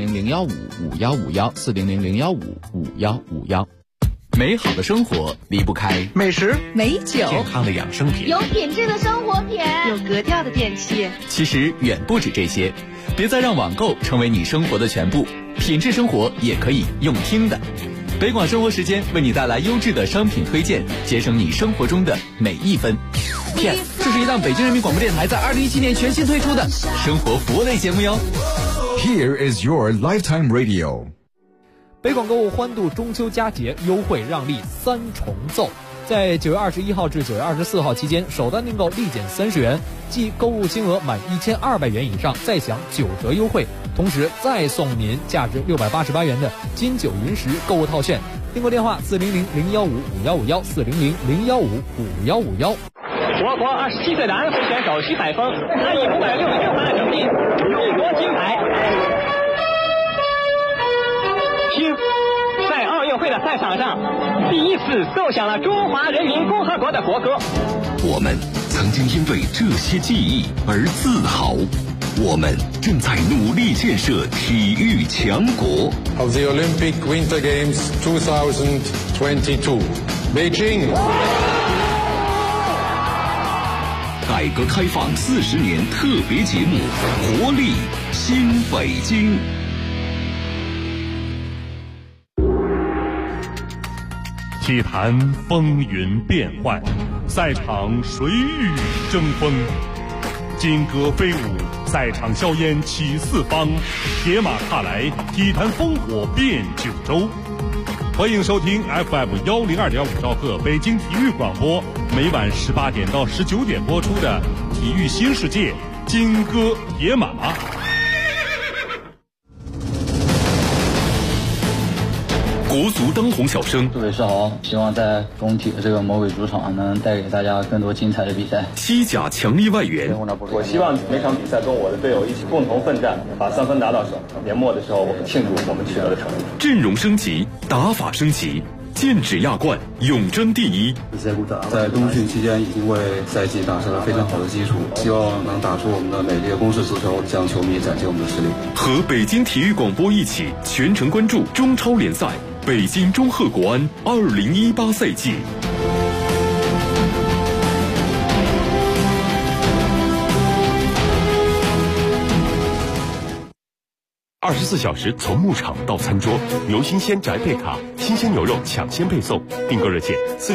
400-015-5151，400-015-5151。美好的生活离不开美食、 美酒、 健康的养生品、 有品质的生活品、有格调的电器。 其实远不止这些，别再让网购成为你生活的全部，品质生活也可以用听的。北广生活时间为你带来优质的商品推荐，节省你生活中的每一分。 这是一档北京人民广播电台在2017年全新推出的生活服务类节目哟。 Here is your lifetime radio。 北广购物欢度中秋佳节优惠让利3重奏，在9月21号至9月24号期间，首单订购立减30元，即购物金额满1200元以上再享9折优惠，同时再送您价值688元的金九银十购物套券。订购电话400-015-5151，400-015-5151。 我国27岁男飞选手徐海峰，他以566分的成绩荣夺金牌。听，在奥运会的赛场上，第一次奏响了中华人民共和国的国歌。 我们曾经因为这些记忆而自豪，我们正在努力建设体育强国。 Of the Olympic Winter Games 2022, Beijing。 改革开放40年特别节目，活力新北京。 体坛风云变幻，赛场水雨争锋，金戈飞舞，赛场硝烟起四方，铁马踏来，体坛烽火遍九州。欢迎收听 FM102.5兆赫北京体育广播，每晚18点到19点播出的《体育新世界》金戈铁马。 国足当红小生， 各位是好，希望在工体的这个魔鬼主场能带给大家更多精彩的比赛。 西甲强力外援， 我希望每场比赛跟我的队友一起共同奋战，把3分拿到手。年末的时候，我们庆祝我们取得的成绩。 阵容升级，打法升级，剑指亚冠，永争第一。 在冬训期间已经为赛季打下了非常好的基础，希望能打出我们的美丽的攻势足球，向球迷展现我们的实力。 和北京体育广播一起全程关注中超联赛北京中赫国安2018赛季。24小时从牧场到餐桌，牛新鲜宅配卡，新鲜牛肉抢先配送。订购热线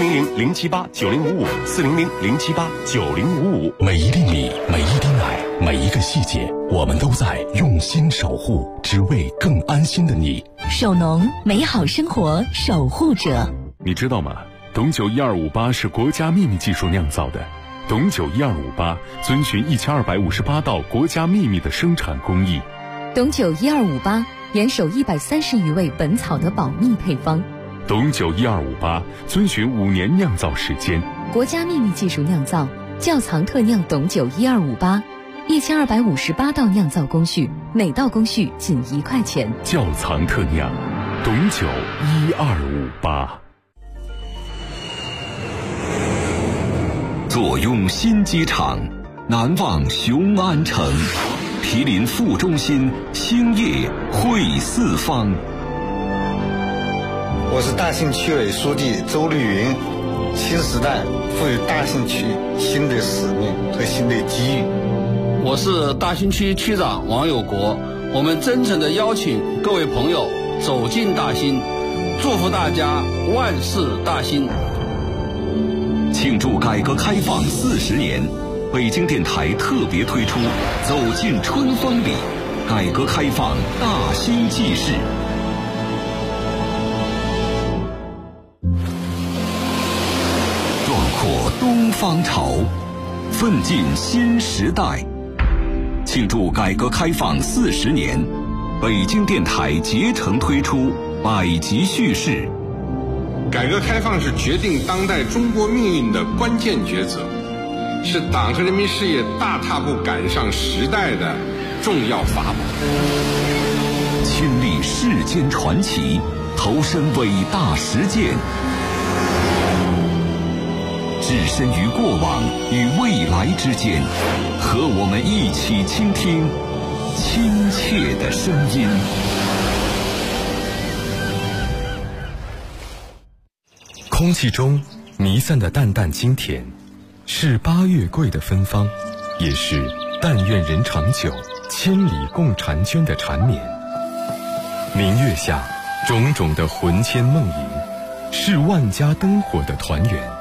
400-078-9055，400-078-9055。 每一粒米，每一滴奶，每一个细节，我们都在用心守护，只为更安心的你。 首农，美好生活守护者。 你知道吗？董酒1258是国家秘密技术酿造的。董酒1258遵循1258道国家秘密的生产工艺。 董酒1258 严守130余味本草的保密配方。 董酒1258遵循5年酿造时间， 国家秘密技术酿造，窖藏特酿董酒1258，1258道酿造工序，每道工序仅1块钱。 窖藏特酿董酒1258。 坐拥新机场，难忘雄安城，毗邻副中心，兴业汇四方。 我是大兴区委书记周绿云。新时代赋予大兴区新的使命和新的机遇。 我是大兴区区长王有国。我们真诚地邀请各位朋友走进大兴，祝福大家万事大兴。 庆祝改革开放40年，北京电台特别推出《走进春风里》，改革开放大兴纪事。东方潮，奋进新时代。庆祝改革开放40年，北京电台竭诚推出百集叙事。 改革开放是决定当代中国命运的关键抉择，是党和人民事业大踏步赶上时代的重要法宝。 亲历世间传奇，投身伟大实践。置身于过往与未来之间，和我们一起倾听亲切的声音。 空气中弥散的淡淡清甜，是8月桂的芬芳，也是但愿人长久，千里共婵娟的缠绵。明月下，种种的魂牵梦萦，是万家灯火的团圆。